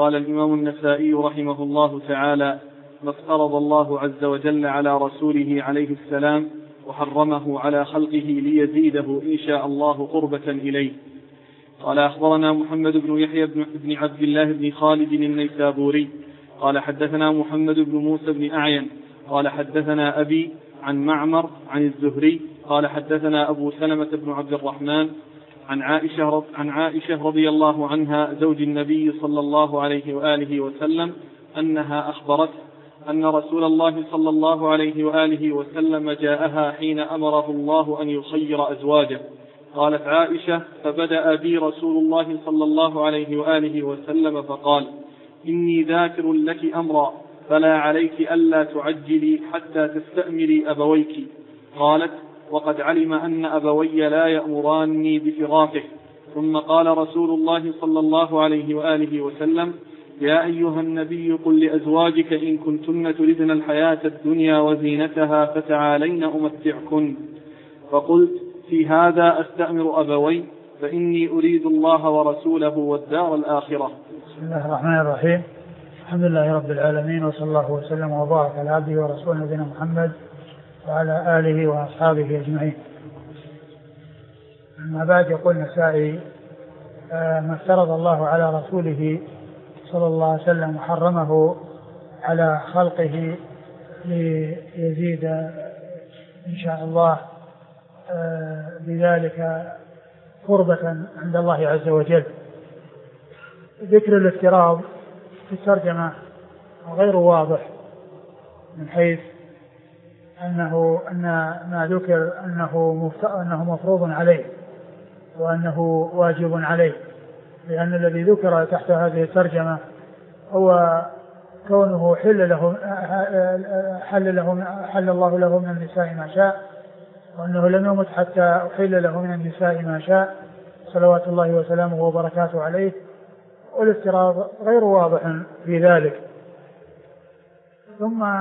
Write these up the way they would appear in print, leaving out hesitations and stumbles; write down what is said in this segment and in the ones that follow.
قال الإمام النسائي رحمه الله تعالى: ما افترض الله عز وجل على رسوله عليه السلام وحرمه على خلقه ليزيده إن شاء الله قربة إليه. قال أخبرنا محمد بن يحيى بن عبد الله بن خالد النيسابوري قال حدثنا محمد بن موسى بن أعين قال حدثنا أبي عن معمر عن الزهري قال حدثنا أبو سلمة بن عبد الرحمن عن عائشة رضي الله عنها زوج النبي صلى الله عليه وآله وسلم أنها أخبرت أن رسول الله صلى الله عليه وآله وسلم جاءها حين أمره الله أن يخير أزواجه. قالت عائشة: فبدأ بي رسول الله صلى الله عليه وآله وسلم فقال: إني ذاكر لك أمرا فلا عليك ألا تعجلي حتى تستأمري أبويك. قالت: وقد علم أن أبوي لا يأمراني بفراقه. ثم قال رسول الله صلى الله عليه وآله وسلم: يا أيها النبي قل لأزواجك إن كنتن تردن الحياة الدنيا وزينتها فتعالين أمتعكن. فقلت: في هذا أستأمر أبوي فإني أريد الله ورسوله والدار الآخرة. بسم الله الرحمن الرحيم. الحمد لله رب العالمين، وصلى الله وسلم وبارك على عبده ورسوله نبينا محمد وعلى آله وأصحابه أجمعين. أما بعد، يقول النسائي: ما افترض الله على رسوله صلى الله عليه وسلم وحرمه على خلقه ليزيد إن شاء الله بذلك قربة عند الله عز وجل. ذكر الافتراض في الترجمة غير واضح، من حيث أن ما ذكر أنه مفروض عليه وأنه واجب عليه، لأن الذي ذكر تحت هذه الترجمة هو كونه حل الله له من النساء ما شاء، وأنه لم يمت حتى أحل له من النساء ما شاء صلوات الله وسلامه وبركاته عليه. والافتراض غير واضح في ذلك. ثم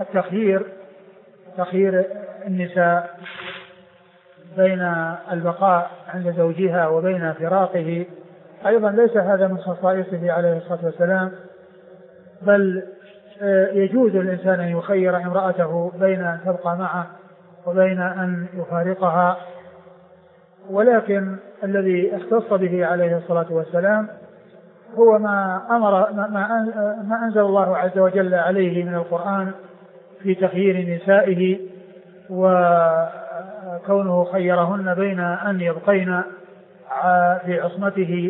تخيير النساء بين البقاء عند زوجها وبين فراقه أيضا ليس هذا من خصائصه عليه الصلاة والسلام، بل يجوز الإنسان أن يخير امرأته بين أن تبقى معه وبين أن يفارقها، ولكن الذي اختص به عليه الصلاة والسلام هو ما أنزل الله عز وجل عليه من القرآن في تخيير نسائه، وكونه خيرهن بين أن يبقين في عصمته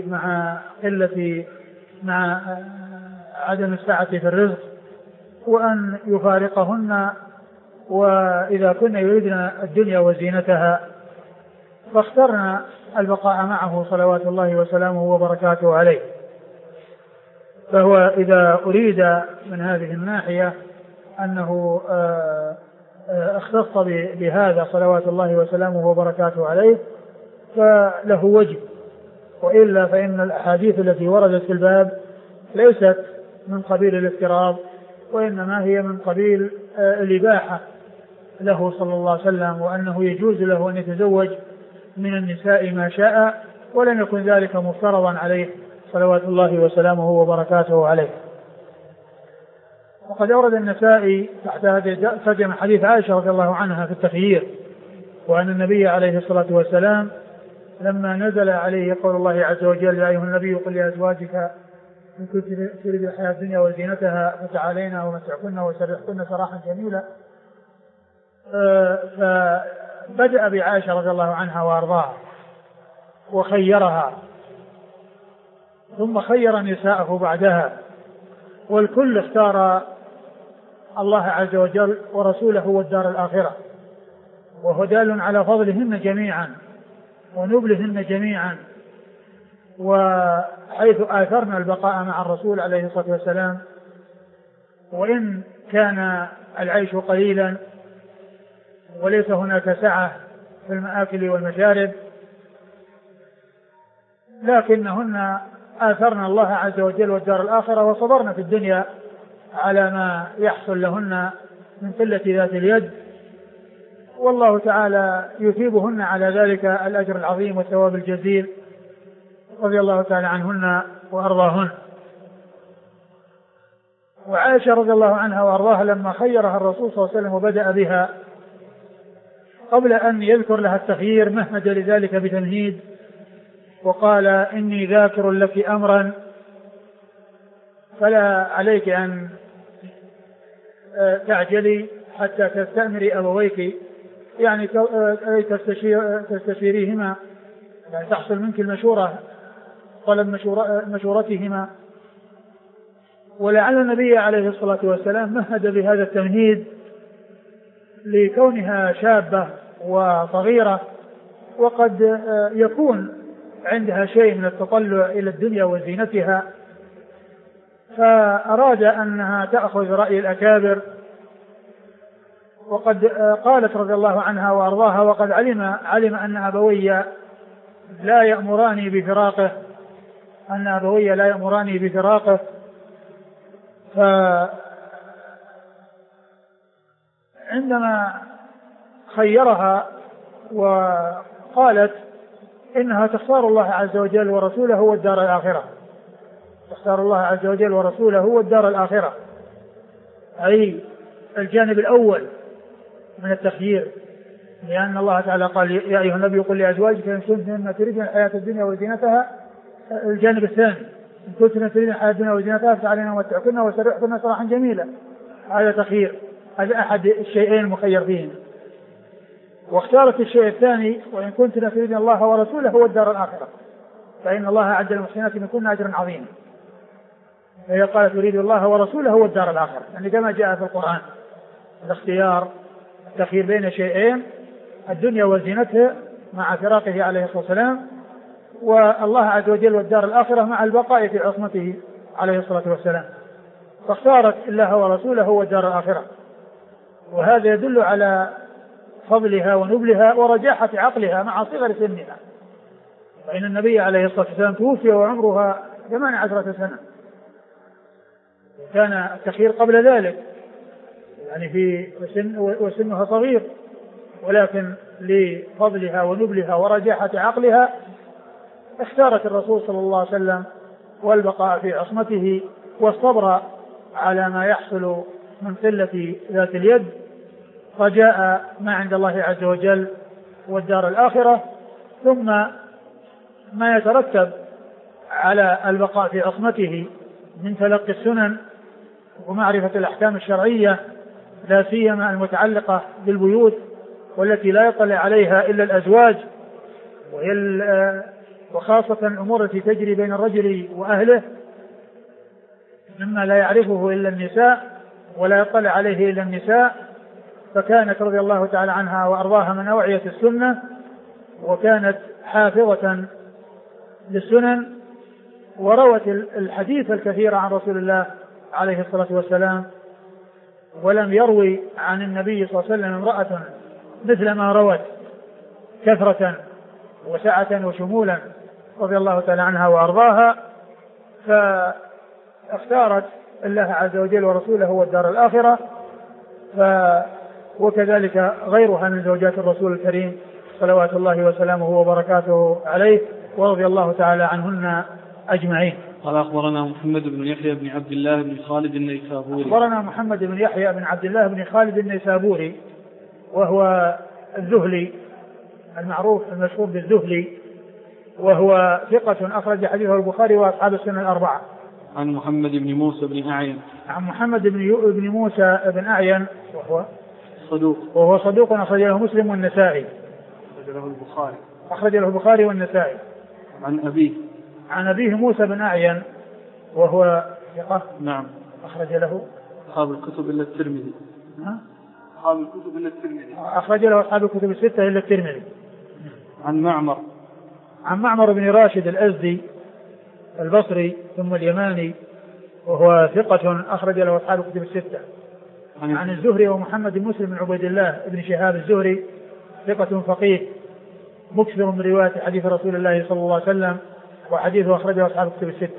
مع عدم السعة في الرزق، وأن يفارقهن وإذا كن يريدن الدنيا وزينتها، فاخترنا البقاء معه صلوات الله وسلامه وبركاته عليه. فهو إذا أريد من هذه الناحية أنه اختص بهذا صلوات الله وسلامه وبركاته عليه فله وجه، وإلا فإن الأحاديث التي وردت في الباب ليست من قبيل الافتراض، وإنما هي من قبيل الإباحة له صلى الله عليه وسلم، وأنه يجوز له أن يتزوج من النساء ما شاء، ولم يكن ذلك مفترضا عليه صلوات الله وسلامه وبركاته عليه. وقد أورد النسائي تحت هذه الترجمة حديث عائشة رضي الله عنها في التخيير، وأن النبي عليه الصلاة والسلام لما نزل عليه قول الله عز وجل: يا أيها النبي قل لأزواجك إن كنت تريد الحياة الدنيا وزينتها فتعالينا ومتعكن وسرحكن سراحا جميلا، فبدأ بعائشة رضي الله عنها وأرضاها وخيرها، ثم خير نساءه بعدها، والكل اختار الله عز وجل ورسوله والدار الآخرة، وهو دال على فضلهن جميعا ونبلهن جميعا، وحيث آثرنا البقاء مع الرسول عليه الصلاة والسلام، وإن كان العيش قليلا وليس هناك سعة في المآكل والمشارب، لكنهن آثرنا الله عز وجل والدار الآخرة، وصبرنا في الدنيا على ما يحصل لهن من قلة ذات اليد، والله تعالى يثيبهن على ذلك الأجر العظيم والثواب الجزيل، رضي الله تعالى عنهن وأرضاهن. وعائشة رضي الله عنها وأرضاها لما خيرها الرسول صلى الله عليه وسلم وبدأ بها قبل أن يذكر لها التخيير مهد لذلك بتمهيد وقال إني ذاكر لك أمرا فلا عليك أن تعجلي حتى تستأمري أبويك، يعني تستشيريهما، يعني تحصل منك المشورة، طلب مشورتهما. ولعل النبي عليه الصلاة والسلام مهد بهذا التمهيد لكونها شابة وصغيرة وقد يكون عندها شيء من التطلع إلى الدنيا وزينتها، فأراد أنها تأخذ رأي الأكابر. وقد قالت رضي الله عنها وأرضاها وقد علم أن أبوي لا يأمراني بفراقه، فعندما خيرها وقالت إنها تختار الله عز وجل ورسوله والدار الآخرة، تختار الله عز وجل ورسوله والدار الآخرة، أي الجانب الأول من التخيير، لأن الله تعالى قال يا أيها النبي قل لأزواجك إن كنتن تريدن الحياة الدنيا وزينتها، الجانب الثاني إن كنتن تريدن الحياة الدنيا وزينتها فتعالينا ومتعكن وسرحكن سراحا جميلا. هذا تخيير، هذا أحد الشيئين المخير فيهم. واختارت الشيء الثاني وإن كنتن تريدن الله ورسوله والدار الآخرة فإن الله أعد للمحسنات منكن أجرا عظيما. فهي قالت تريد الله ورسوله والدار الآخرة، يعني كما جاء في القرآن الاختيار التخيير بين شيئين، الدنيا وزينتها مع فراقه عليه الصلاة والسلام، والله عز وجل والدار الآخرة مع البقاء في عصمته عليه الصلاة والسلام، فاختارت الله ورسوله والدار الآخرة. وهذا يدل على فضلها ونبلها ورجاحة عقلها مع صغر سنها، فإن النبي عليه الصلاة والسلام توفي وعمرها 18 سنة، كان التخيير قبل ذلك يعني في وسنها صغير، ولكن لفضلها ونبلها ورجاحة عقلها اختارت الرسول صلى الله عليه وسلم والبقاء في عصمته والصبر على ما يحصل من قلة ذات اليد، رجاء ما عند الله عز وجل والدار الآخرة، ثم ما يترتب على البقاء في عصمته من تلقي السنن ومعرفة الأحكام الشرعية، لا سيما المتعلقة بالبيوت والتي لا يطلع عليها إلا الأزواج، وخاصة الأمور التي تجري بين الرجل وأهله مما لا يعرفه إلا النساء ولا يطلع عليه إلا النساء. فكانت رضي الله تعالى عنها وأرضاها من أوعية السنة، وكانت حافظة للسنن، وروت الحديث الكثير عن رسول الله عليه الصلاة والسلام، ولم يروي عن النبي صلى الله عليه وسلم امرأة مثل ما روت كثرة وسعة وشمولا رضي الله تعالى عنها وأرضاها. فاختارت الله عز وجل ورسوله والدار الآخرة، وكذلك غيرها من زوجات الرسول الكريم صلوات الله وسلامه وبركاته عليه، ورضي الله تعالى عنهن أجمعين. قال أخبرنا محمد بن يحيى بن عبد الله بن خالد النيسابوري. أخبرنا محمد بن يحيى بن عبد الله بن خالد النيسابوري، وهو الذهلي المعروف المشهور بالذهلي، وهو ثقة أخرج حديثه البخاري وأصحاب السنن الأربعة. عن محمد بن موسى بن أعين. عن محمد بن موسى بن أعين وهو صدوق أخرج له مسلم والنسائي. أخرج له البخاري والنسائي. عن أبيه موسى بن أعين وهو ثقة. نعم. أخرج له أصحاب الكتب إلا الترمذي. أخرج له أصحاب الكتب الستة إلا الترمذي. عن معمر بن راشد الأزدي البصري ثم اليماني، وهو ثقة أخرج له أصحاب الكتب الستة. عن الزهري ومحمد بن مسلم بن عبيد الله بن شهاب الزهري، ثقة فقيه مكثر من رواية حديث رسول الله صلى الله عليه وسلم، وحديثه أخرجه أصحاب الكتب الستة.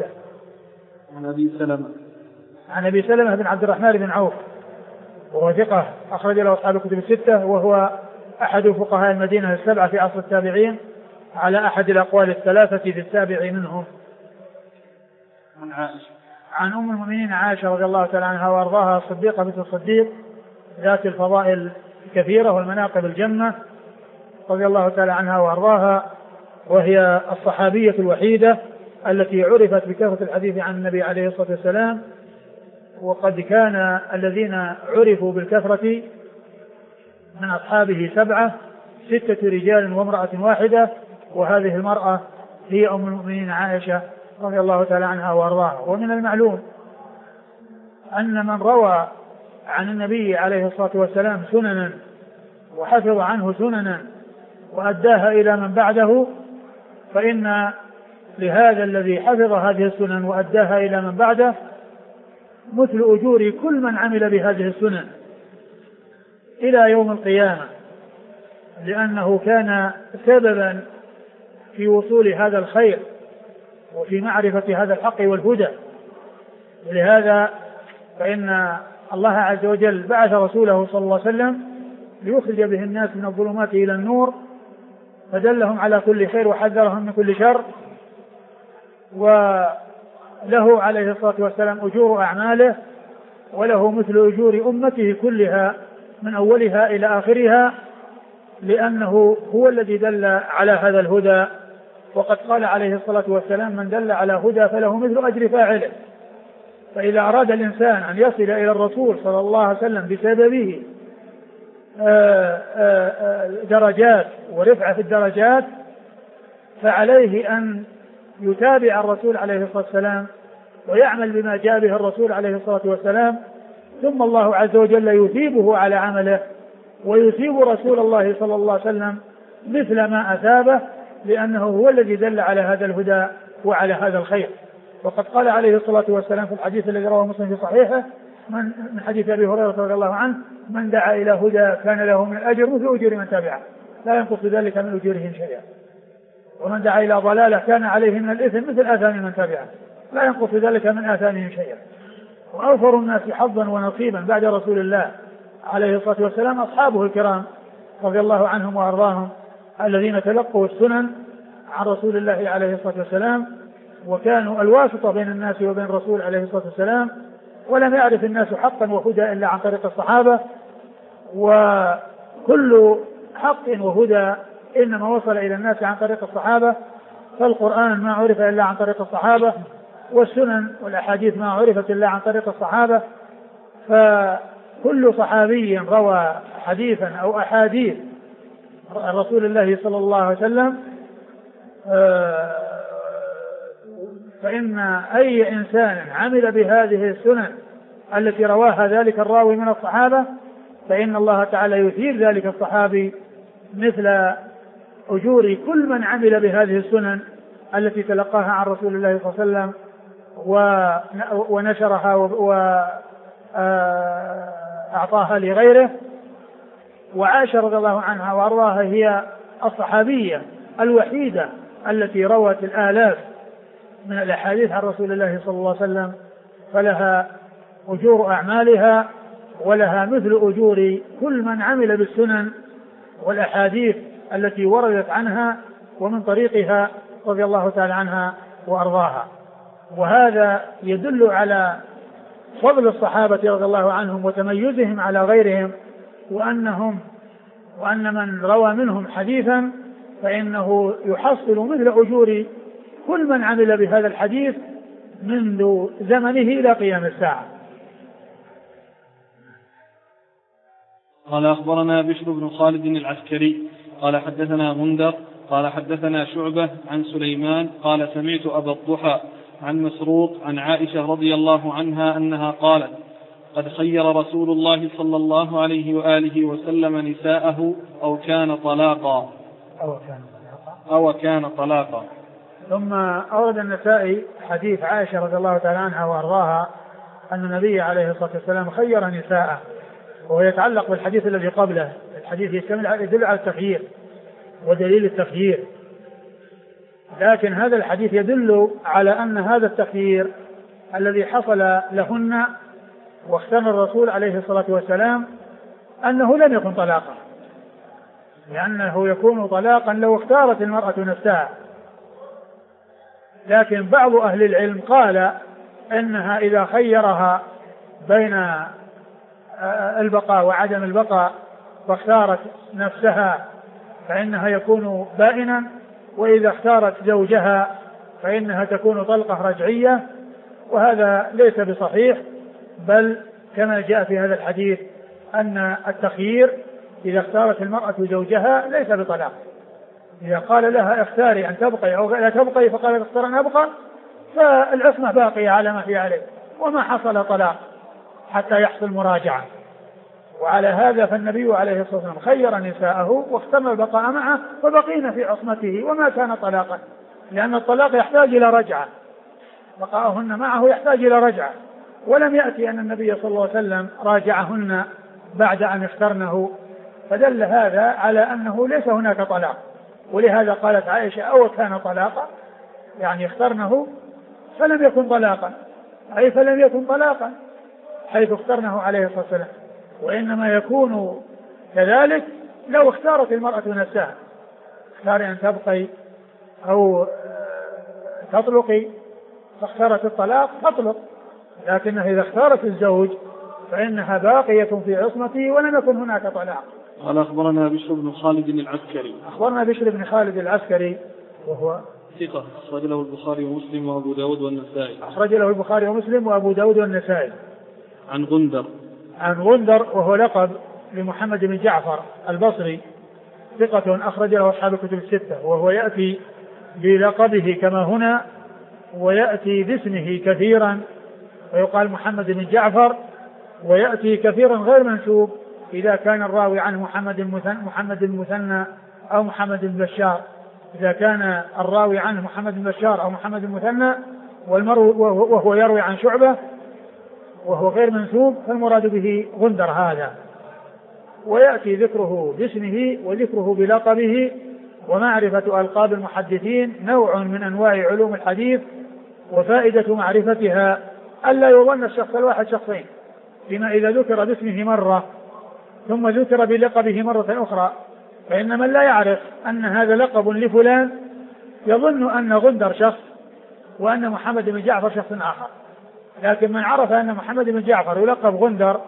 عن أبي سلمة بن عبد الرحمن بن عوف، وهو ثقة أخرج له أصحاب الكتب الستة، وهو أحد فقهاء المدينة السبعة في عصر التابعين على أحد الأقوال الثلاثة في السابع منهم. عن أم المؤمنين عائشة رضي الله تعالى عنها وأرضاها الصديقة بنت الصديق ذات الفضائل الكثيرة والمناقب الجمة رضي الله تعالى عنها وأرضاها، وهي الصحابية الوحيدة التي عرفت بكثرة الحديث عن النبي عليه الصلاة والسلام. وقد كان الذين عرفوا بالكثرة من أصحابه 7، 6 رجال وامرأة واحدة، وهذه المرأة هي أم المؤمنين عائشة رضي الله تعالى عنها وأرضاها. ومن المعلوم أن من روى عن النبي عليه الصلاة والسلام سننا وحفظ عنه سننا وأداها إلى من بعده، فإن لهذا الذي حفظ هذه السنن وأداها إلى من بعده مثل أجور كل من عمل بهذه السنن إلى يوم القيامة، لأنه كان سببا في وصول هذا الخير وفي معرفة هذا الحق والهدى. ولهذا فإن الله عز وجل بعث رسوله صلى الله عليه وسلم ليخرج به الناس من الظلمات إلى النور، فدلهم على كل خير وحذرهم من كل شر، وله عليه الصلاة والسلام أجور أعماله وله مثل أجور أمته كلها من أولها إلى آخرها، لأنه هو الذي دل على هذا الهدى. وقد قال عليه الصلاة والسلام: من دل على هدى فله مثل أجر فاعله. فإذا أراد الإنسان أن يصل إلى الرسول صلى الله عليه وسلم بسببه درجات ورفعة في الدرجات، فعليه أن يتابع الرسول عليه الصلاة والسلام ويعمل بما جاء به الرسول عليه الصلاة والسلام، ثم الله عز وجل يثيبه على عمله ويثيب رسول الله صلى الله عليه وسلم مثل ما أثابه، لأنه هو الذي دل على هذا الهدى وعلى هذا الخير. وقد قال عليه الصلاة والسلام في الحديث الذي رواه مسلم في صحيحه من حديث أبي هريرة رضي الله عنه: من دعا إلى هدى كان له من الأجر مثل أجر من تبعه لا ينقص ذلك من أجورهم شيئا، ومن دعا إلى ضلالة كان عليه من الإثم مثل آثام من تبعه لا ينقص ذلك من آثامهم شيئا. وأوفر الناس حظا ونصيبا بعد رسول الله عليه الصلاة والسلام أصحابه الكرام رضي الله عنهم وأرضاهم، الذين تلقوا السنن عن رسول الله عليه الصلاة والسلام، وكانوا الواسطة بين الناس وبين الرسول عليه الصلاة والسلام، ولم يعرف الناس حقا وهدى إلا عن طريق الصحابة، وكل حق وهدى إنما وصل إلى الناس عن طريق الصحابة. فالقرآن ما عرف إلا عن طريق الصحابة، والسنن والأحاديث ما عرفت إلا عن طريق الصحابة. فكل صحابي روى حديثا أو أحاديث رسول الله صلى الله عليه وسلم، فإن أي إنسان عمل بهذه السنن التي رواها ذلك الراوي من الصحابة فإن الله تعالى يثيب ذلك الصحابي مثل أجور كل من عمل بهذه السنن التي تلقاها عن رسول الله صلى الله عليه وسلم ونشرها وأعطاها لغيره. وعائشة رضي الله عنها وأرضاها هي الصحابية الوحيدة التي روت الآلاف من الأحاديث عن رسول الله صلى الله عليه وسلم، فلها أجور أعمالها ولها مثل أجور كل من عمل بالسنن والأحاديث التي وردت عنها ومن طريقها رضي الله تعالى عنها وأرضاها. وهذا يدل على فضل الصحابة رضي الله عنهم وتميزهم على غيرهم، وأن من روى منهم حديثا فإنه يحصل مثل أجور كل من عمل بهذا الحديث منذ زمنه إلى قيام الساعة. قال: أخبرنا بشر بن خالد العسكري قال حدثنا غندر قال حدثنا شعبة عن سليمان قال سمعت أبا الضحى عن مسروق عن عائشة رضي الله عنها أنها قالت: قد خير رسول الله صلى الله عليه وآله وسلم نساءه أو كان طلاقا. ثم أورد النسائي حديث عائشة رضي الله تعالى عنها وأرضاها أن النبي عليه الصلاة والسلام خير نساءه، وهو يتعلق بالحديث الذي قبله. الحديث يدل على التخيير ودليل التخيير، لكن هذا الحديث يدل على أن هذا التخيير الذي حصل لهن واختار الرسول عليه الصلاة والسلام أنه لم يكن طلاقا، لأنه يكون طلاقا لو اختارت المرأة نفسها. لكن بعض أهل العلم قال إنها إذا خيرها بين البقاء وعدم البقاء فاختارت نفسها فإنها يكون بائنا، وإذا اختارت زوجها فإنها تكون طلقة رجعية، وهذا ليس بصحيح، بل كما جاء في هذا الحديث أن التخيير إذا اختارت المرأة زوجها ليس بطلاق. إذا قال لها اختاري أن تبقي أو لا تبقي فقالت اختار أن أبقى فالعصمة باقية على ما هي عليه وما حصل طلاق حتى يحصل مراجعة. وعلى هذا فالنبي عليه الصلاة والسلام خير نساءه واخترنا البقاء معه فبقينا في عصمته وما كان طلاقا، لأن الطلاق يحتاج إلى رجعة، بقاؤهن معه يحتاج إلى رجعة، ولم يأتي أن النبي صلى الله عليه وسلم راجعهن بعد أن اخترنه، فدل هذا على أنه ليس هناك طلاق. ولهذا قالت عائشة أو كان طلاقا، يعني اخترنه فلم يكن طلاقا، أي فلم يكن طلاقا حيث اخترنه عليه الصلاة والسلام، وإنما يكون كذلك لو اختارت المرأة نفسها، اختاري أن تبقي أو تطلقي فاختارت الطلاق تطلق، لكنها إذا اختارت الزوج فإنها باقية في عصمته ولم يكن هناك طلاق. قال أخبرنا بشر بن خالد العسكري. أخبرنا بشر بن خالد العسكري وهو ثقة أخرج له البخاري ومسلم وأبو داود والنسائي. أخرج له البخاري ومسلم وأبو داود والنسائي. عن غندر. عن غندر وهو لقب لمحمد بن جعفر البصري، ثقة أخرج له أصحاب الكتب الستة، وهو يأتي بلقبه كما هنا ويأتي باسمه كثيرا ويقال محمد بن جعفر، ويأتي كثيرا غير منسوب إذا كان الراوي عنه محمد المثنى أو محمد بن بشار. إذا كان الراوي عنه محمد بن بشار أو محمد المثنى وهو يروي عن شعبة وهو غير منسوب فالمراد به غندر هذا. ويأتي ذكره باسمه وذكره بلقبه. ومعرفة ألقاب المحدثين نوع من أنواع علوم الحديث، وفائدة معرفتها ألا يظن الشخص الواحد شخصين، بما إذا ذكر باسمه مرة ثم ذكر بلقبه مرة أخرى، فإن من لا يعرف أن هذا لقب لفلان يظن أن غندر شخص وأن محمد بن جعفر شخص آخر. لكن من عرف أن محمد بن جعفر يلقب غندر،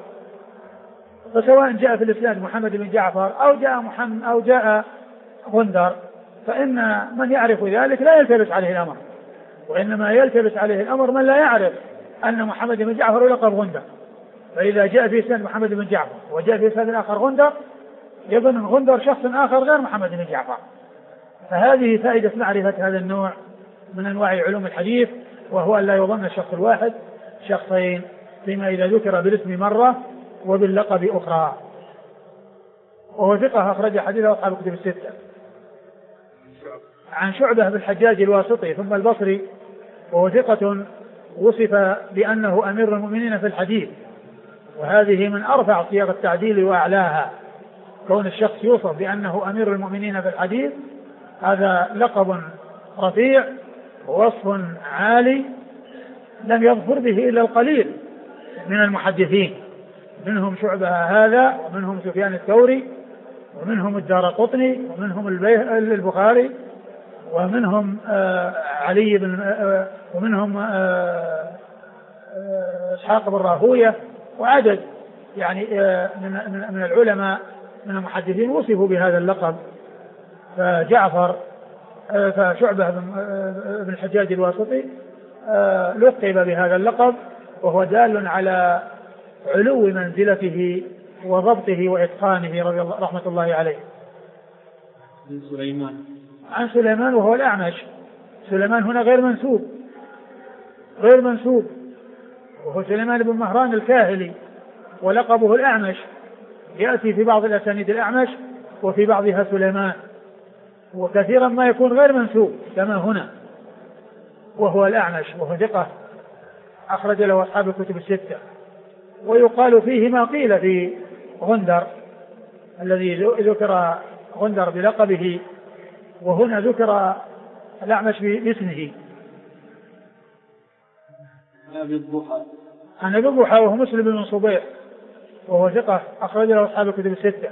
فسواء جاء في الإسناد محمد بن جعفر أو جاء غندر، فإن من يعرف ذلك لا يلتبس عليه الأمر، وإنما يلتبس عليه الأمر من لا يعرف أن محمد بن جعفر يلقب غندر. فإذا جاء في إسناد محمد بن جعفر وجاء في إسناد آخر غندر يظن غندر شخص آخر غير محمد بن جعفر. فهذه فائدة معرفة هذا النوع من أنواع علوم الحديث، وهو أن لا يظن الشخص الواحد شخصين، فيما إذا ذكر بالاسم مرة وباللقب أخرى. وهو ثقة أخرج حديثه أصحاب الكتب الستة. عن شعبة بالحجاج الواسطي ثم البصري، وهو ثقة وصف بأنه أمير المؤمنين في الحديث، وهذه من أرفع صيغ التعديل وأعلاها، كون الشخص يوصف بأنه أمير المؤمنين في الحديث، هذا لقب رفيع ووصف عالي لم يظفر به إلا القليل من المحدثين، منهم شعبة هذا ومنهم سفيان الثوري ومنهم الدارقطني ومنهم البخاري ومنهم علي بن ومنهم إسحاق بن راهوية، وعدد يعني من العلماء من المحدثين وصفوا بهذا اللقب. فشعبة بن الحجاج الواسطي لقب بهذا اللقب، وهو دال على علو منزلته وضبطه وإتقانه رحمة الله عليه. عن سليمان وهو الأعمش. سليمان هنا غير منسوب، وهو سليمان بن مهران الكاهلي ولقبه الأعمش، يأتي في بعض الأسانيد الأعمش وفي بعضها سليمان، وكثيرا ما يكون غير منسوب كما هنا، وهو الأعمش وهو ثقة أخرج له أصحاب الكتب الستة. ويقال فيه ما قيل في غندر الذي ذكر غندر بلقبه، وهنا ذكر الأعمش باسمه. عن أبي الضحى وهو مسلم بن صبيح وهو ثقة أخرج له أصحاب الكتب الستة.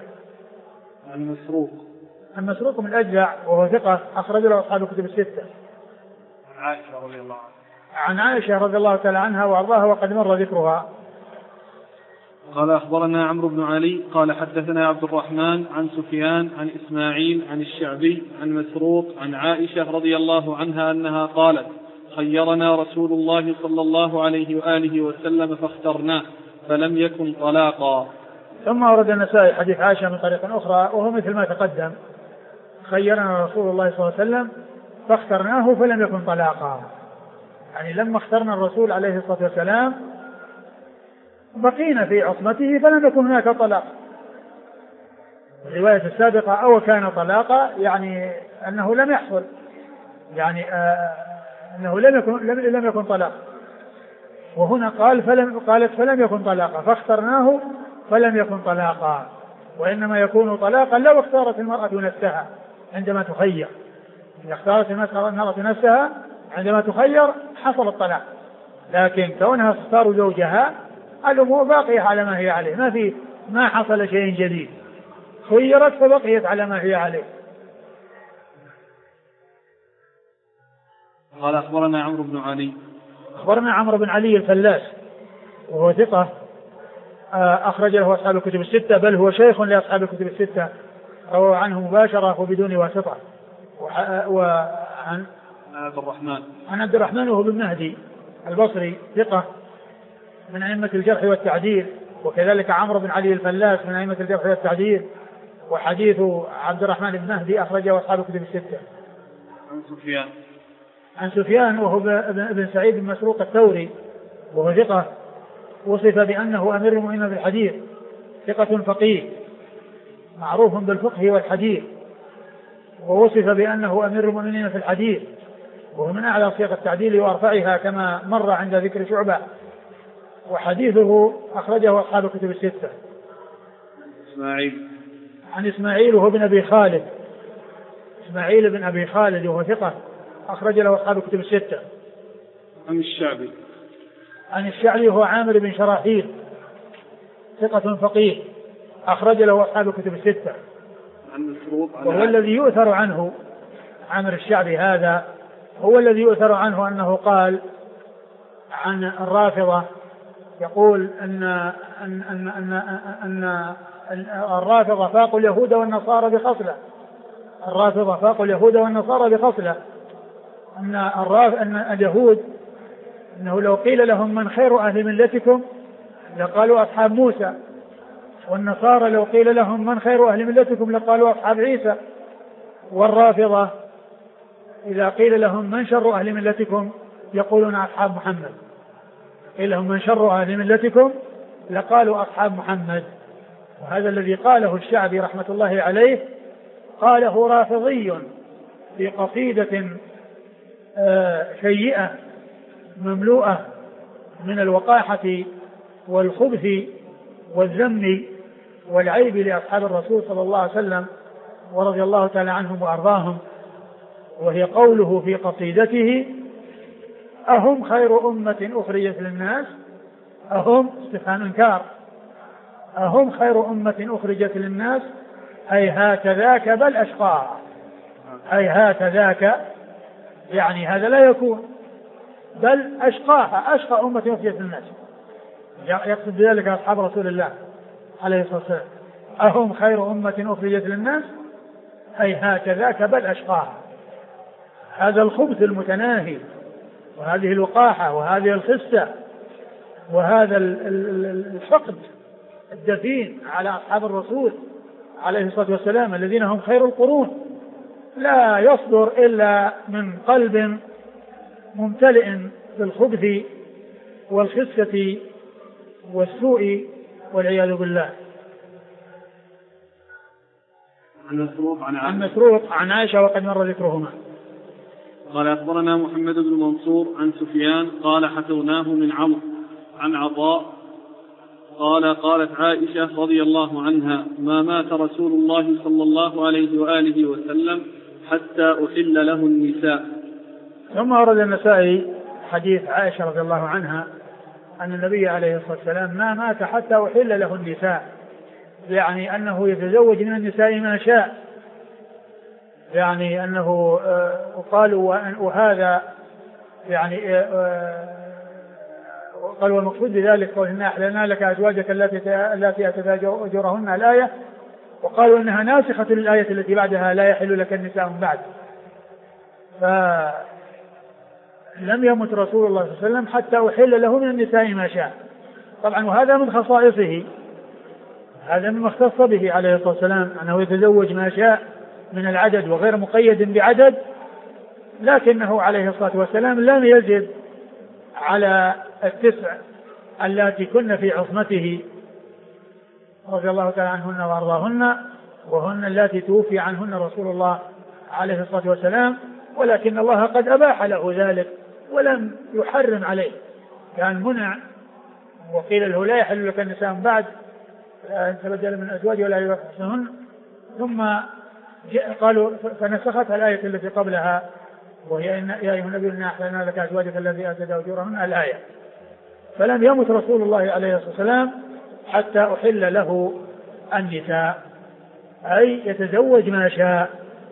عن مسروق من الأجزع وهو ثقة أخرج له أصحاب الكتب الستة. عن عائشة رضي الله تعالى عنها وأرضاها وقد مر ذكرها. قال أخبرنا عمرو بن علي قال حدثنا عبد الرحمن عن سفيان عن إسماعيل عن الشعبي عن مسروق عن عائشة رضي الله عنها أنها قالت خيرنا رسول الله صلى الله عليه وآله وسلم فاخترناه فلم يكن طلاقا. ثم ورد النسائي حديث عائشة من طريق أخرى وهو مثل ما تقدم، خيرنا رسول الله صلى الله عليه وسلم فاخترناه فلم يكن طلاقا، يعني لما اخترنا الرسول عليه الصلاة والسلام بقينا في عصمته فلم يكن هناك طلاق. الرواية السابقة أو كان طلاقا يعني أنه لم يحصل، يعني أنه لم يكن طلاق، وهنا قالت فلم يكن طلاقا فاخترناه فلم يكن طلاقا، وإنما يكون طلاقا لو اختارت المرأة نفسها عندما تخير. إذا اختارت المرأة نفسها عندما تخير حصل الطلاق، لكن كونها تختار زوجها الأمور باقية على ما هي عليه، ما حصل شيء جديد، خيرت فبقيت على ما هي عليه. قال أخبرنا عمرو بن علي. أخبرنا عمرو بن علي الفلاس وهو ثقة أخرج له أصحاب الكتب الستة، بل هو شيخ لأصحاب الكتب الستة، روى عنه مباشرة وبدون واسطة. وعن عبد الرحمن وهو بن مهدي البصري ثقة من أئمة الجرح والتعديل، وكذلك عمرو بن علي الفلاس من أئمة الجرح والتعديل، وحديث عبد الرحمن بن مهدي أخرجه أصحاب الكتب الستة. عن سفيان وهو بن سعيد بن مسروق الثوري وهو ثقة، وصف بأنه أمير المؤمنين في الحديث، ثقة فقيه معروف بالفقه والحديث، ووصف بأنه أمير المؤمنين في الحديث، وهو من أعلى صيغ التعديل وأرفعها كما مر عند ذكر شعبة، وحديثه أخرجه أصحاب الكتب الستة. عن إسماعيل وهو بن أبي خالد، إسماعيل بن أبي خالد وهو ثقة أخرج له أصحاب الكتب الستة. عن الشعبي هو عامر بن شراحيل ثقة فقيه أخرج له أصحاب الكتب الستة. وهو الذي يؤثر عنه عامر الشعبي هذا هو الذي يؤثر عنه أنه قال عن الرافضة، يقول أن الرافضة فاقوا اليهود والنصارى بخصلة، الرافضة فاقوا اليهود والنصارى بخصلة، أن اليهود أنه لو قيل لهم من خير أهل ملتكم لقالوا أصحاب موسى، والنصارى لو قيل لهم من خير أهل ملتكم لقالوا أصحاب عيسى، والرافضة إذا قيل لهم من شر أهل ملتكم يقولون أصحاب محمد، قيل لهم من شر أهل ملتكم لقالوا أصحاب محمد. وهذا الذي قاله الشعبي رحمة الله عليه قاله رافضي في قصيدة سيئة مملوءة من الوقاحة والخبث والذم والعيب لأصحاب الرسول صلى الله عليه وسلم ورضي الله تعالى عنهم وأرضاهم، وهي قوله في قصيدته أهم خير أمة أخرجت للناس، أهم استفهام إنكار، أهم خير أمة أخرجت للناس أي هكذاك بل أشقى، أي هكذاك يعني هذا لا يكون، بل أشقاها أشقى أمة أخرجت للناس، يقصد بذلك أصحاب رسول الله عليه الصلاة والسلام، أهم خير أمة أخرجت للناس أي هكذاك بل أشقاها. هذا الخبث المتناهي وهذه الوقاحة وهذه الخسة وهذا الفقد الدفين على أصحاب الرسول عليه الصلاة والسلام الذين هم خير القرون لا يصدر إلا من قلب ممتلئ بالخبث والخسة والسوء والعياذ بالله. عن مسروق عن عائشة وقد مر ذكرهما. قال أخبرنا محمد بن منصور عن سفيان قال حكوناه من عمرو عن عطاء قال قالت عائشة رضي الله عنها ما مات رسول الله صلى الله عليه وآله وسلم حتى أحل له النساء. ثم ورد النسائي حديث عائشة رضي الله عنها أن النبي عليه الصلاة والسلام ما مات حتى أحل له النساء، يعني أنه يتزوج من النساء ما شاء، يعني أنه قالوا وهذا يعني قال والمقصود بذلك قول إنا أحللنا لك أزواجك التي آتيت أجورهن الآية، وقالوا إنها ناسخة للآية التي بعدها لا يحل لك النساء من بعد. فلم يمت رسول الله صلى الله عليه وسلم حتى أحل له من النساء ما شاء. طبعا وهذا من خصائصه، هذا مما اختص به عليه الصلاة والسلام أنه يتزوج ما شاء من العدد وغير مقيد بعدد، لكنه عليه الصلاة والسلام لم يزد على 9 اللاتي كن في عصمته رضي الله تعالى عنهن وأرضاهن، وهن اللاتي توفي عنهن رسول الله عليه الصلاة والسلام، ولكن الله قد أباح له ذلك ولم يحرم عليه، كان منع وقيل له لا يحل لك النساء من بعد تبدل من أزواج ولا يحسنهن، ثم قالوا فنسختها الآية التي قبلها وهي يا أيها النبي إنا أحللنا لك أزواجك التي آتيت أجورهن الآية. فلم يمت رسول الله عليه الصلاة والسلام حتى أحل له النساء، أي يتزوج ما شاء،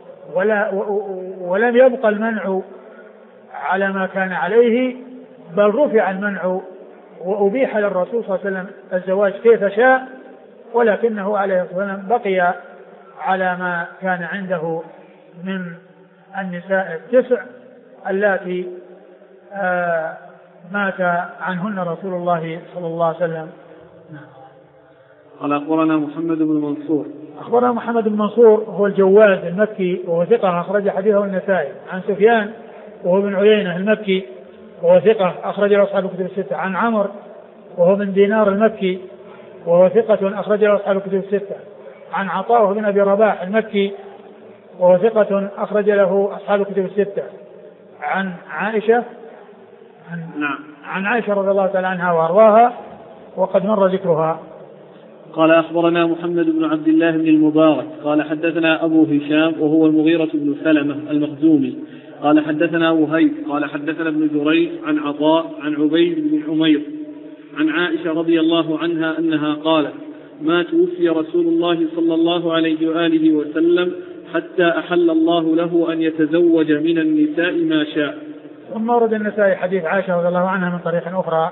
ولم يبقى المنع على ما كان عليه، بل رفع المنع وأبيح للرسول صلى الله عليه وسلم الزواج كيف شاء، ولكنه عليه الصلاة والسلام بقي على ما كان عنده من النساء 9 اللاتي مات عنهن رسول الله صلى الله عليه وسلم. قال أخبرنا محمد بن منصور. أخبرنا محمد بن منصور هو الجواد المكي وهو ثقة أخرج حديثه النسائي. عن سفيان وهو بن عيينة المكي وهو ثقة أخرج له أصحاب الكتب الستة. عن عمرو وهو من دينار المكي وهو ثقة أخرج له أصحاب الكتب الستة. عن عطاء بن أبي رباح المكي وهو ثقة أخرج له أصحاب الكتب الستة. عن عائشة عن عائشة رضي الله تعالى عنها وأرضاها وقد مر ذكرها. قال أخبرنا محمد بن عبد الله بن المبارك قال حدثنا أبو هشام وهو المغيرة بن سلمة المخزومي قال حدثنا وهيب قال حدثنا ابن جريج عن عطاء عن عبيد بن عمير عن عائشة رضي الله عنها أنها قالت ما توفي رسول الله صلى الله عليه وآله وسلم حتى أحل الله له أن يتزوج من النساء ما شاء. ثم ورد النسائي حديث عائشة رضي الله عنها من طريق أخرى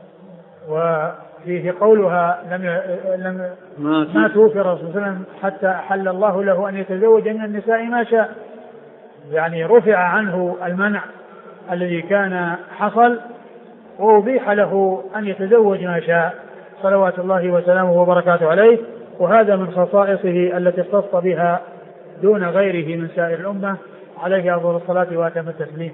وفيه قولها ما توفي رسول الله صلى الله عليه وسلم حتى أحل الله له أن يتزوج من النساء ما شاء، يعني رفع عنه المنع الذي كان حصل وأبيح له أن يتزوج ما شاء صلوات الله وسلامه وبركاته عليه، وهذا من خصائصه التي اختص بها دون غيره من سائر الأمة عليه أفضل الصلاة وأتم التسليم.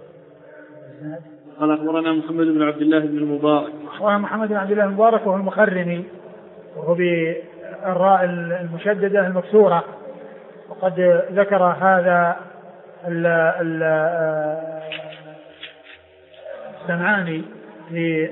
قال أخبرنا محمد بن عبد الله بن المبارك. أخبرنا محمد بن عبد الله بن المبارك وهو المخرمي وهو بالراء المشددة المكسورة، وقد ذكر هذا السمعاني في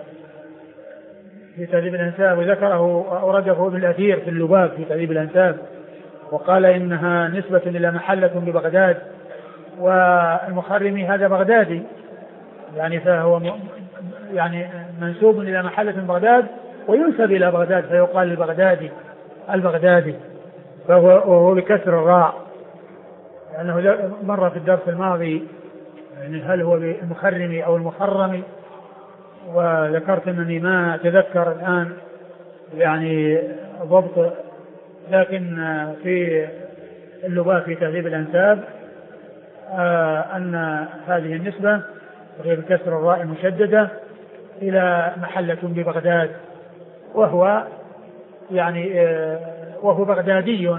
تهذيب الأنساب، وذكره أورده ابن الأثير في اللباب في تهذيب الأنساب، وقال إنها نسبة إلى محلة ببغداد، والمخرمي هذا بغدادي يعني فهو يعني منسوب إلى محلة بغداد وينسب إلى بغداد فيقال البغدادي وهو بكسر الراء، لأنه مر في الدرس الماضي يعني هل هو المخرمي أو المخرمي، وذكرت أنني ما أتذكر الآن يعني ضبط، لكن في اللباب في تهذيب الأنساب أن هذه النسبة وهي بكسر الراء المشددة إلى محلة ببغداد، وهو يعني وهو بغدادي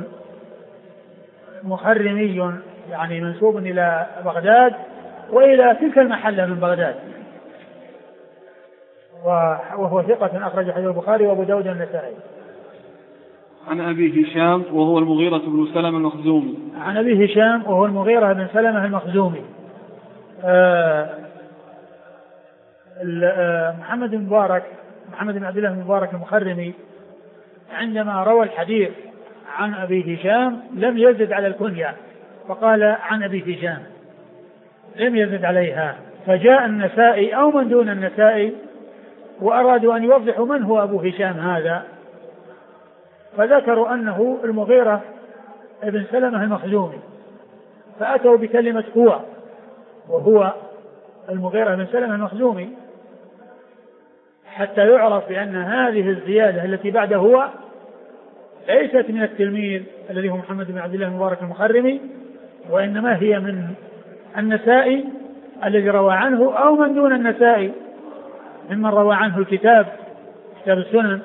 مخرمي يعني منسوب إلى بغداد وإلى تلك المحلة من بغداد، وهو ثقة أخرج حديث البخاري وأبو داود النسائي. عن أبي هشام وهو المغيرة بن سلمة المخزومي. عن أبي هشام وهو المغيرة بن سلمة المخزومي. محمد بن عبد الله المبارك المخرمي عندما روى الحديث عن أبي هشام لم يزد على الكنية، فقال عن أبي هشام لم يزد عليها، فجاء النسائي أو من دون النسائي وأرادوا أن يوضحوا من هو أبو هشام هذا، فذكروا أنه المغيرة ابن سلمة المخزومي، فأتوا بكلمة هو، وهو المغيرة بن سلمة المخزومي، حتى يعرف بأن هذه الزيادة التي بعده هو ليست من التلميذ الذي هو محمد بن عبد الله المبارك المخرمي، وإنما هي من النسائي الذي روى عنه، أو من دون النسائي ممن روى عنه كتاب السنن.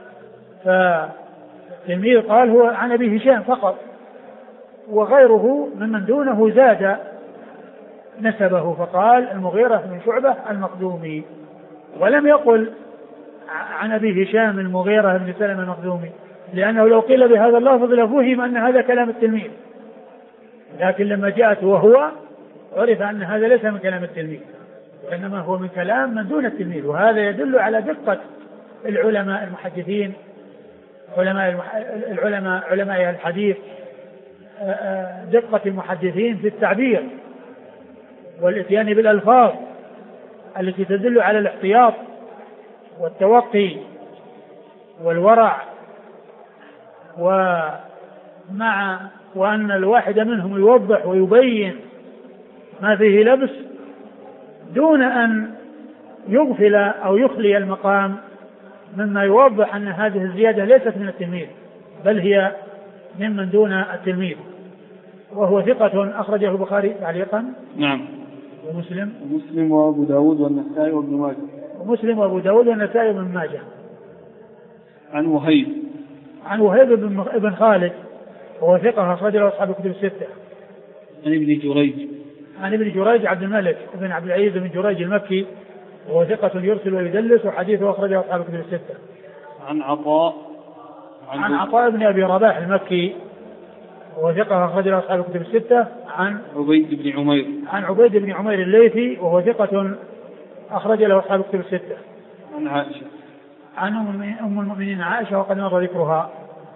فالتلميذ قال هو عن أبي هشام فقط، وغيره ممن دونه زاد نسبه فقال المغيرة بن شعبة المخزومي، ولم يقل عن أبي هشام المغيرة بن سلمة المخزومي، لأنه لو قيل بهذا اللفظ لفهم أن هذا كلام التلميذ، لكن لما جاءت وهو عرف أن هذا ليس من كلام التلميذ، وإنما هو من كلام من دون التلميذ. وهذا يدل على دقة العلماء المحدثين، علماء الحديث، دقة المحدثين في التعبير والاتيان بالألفاظ التي تدل على الاحتياط والتوقي والورع، ومع وأن الواحد منهم يوضح ويبين ما فيه لبس دون أن يغفل أو يخلي المقام مما يوضح أن هذه الزيادة ليست من التلميذ بل هي ممن دون التلميذ. وهو ثقة أخرجه البخاري تعليقا. نعم. ومسلم وأبو داود والنسائي وابن ماجه. ومسلم وأبو داود والنسائي وابن ماجه. عن وهيب بن خالد وهو ثقة أخرج له أصحاب الكتب الستة. عن ابن جريج عبد الملك بن عبد العزيز بن جريج المكي وهو ثقة يرسل ويدلس وحديثه أخرجه أصحاب الكتب الستة. عن عطاء بن أبي رباح المكي وهو ثقة أخرج له أصحاب الكتب الستة. عن عبيد بن عمير الليثي وهو ثقة أخرج له أصحاب الكتب الستة. عن أم المؤمنين عائشة وقد مر ذكرها.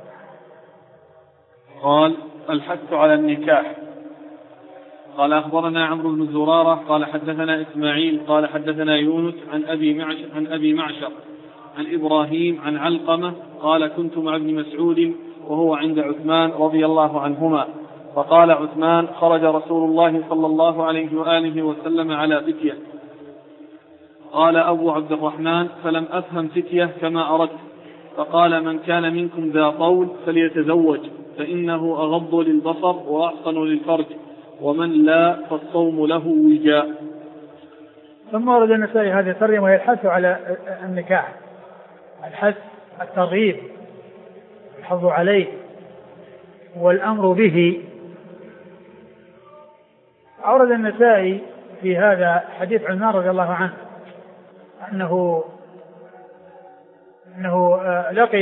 قال الحث على النكاح. قال أخبرنا عمرو بن زرارة قال حدثنا إسماعيل قال حدثنا يونس عن أبي معشر عن إبراهيم عن علقمة قال كنت مع ابن مسعود وهو عند عثمان رضي الله عنهما، فقال عثمان خرج رسول الله صلى الله عليه وآله وسلم على فتية. قال أبو عبد الرحمن فلم أفهم فتية كما أردت، فقال من كان منكم ذا طول فليتزوج فإنه أغض للبصر وأحصن للفرج، ومن لا فالصوم له وجاء. ثم ورد النسائي هذه الترجمة وهي الحث على النكاح، الحث الترغيب الحظ عليه والأمر به. أورد النسائي في هذا حديث عثمان رضي الله عنه أنه لقي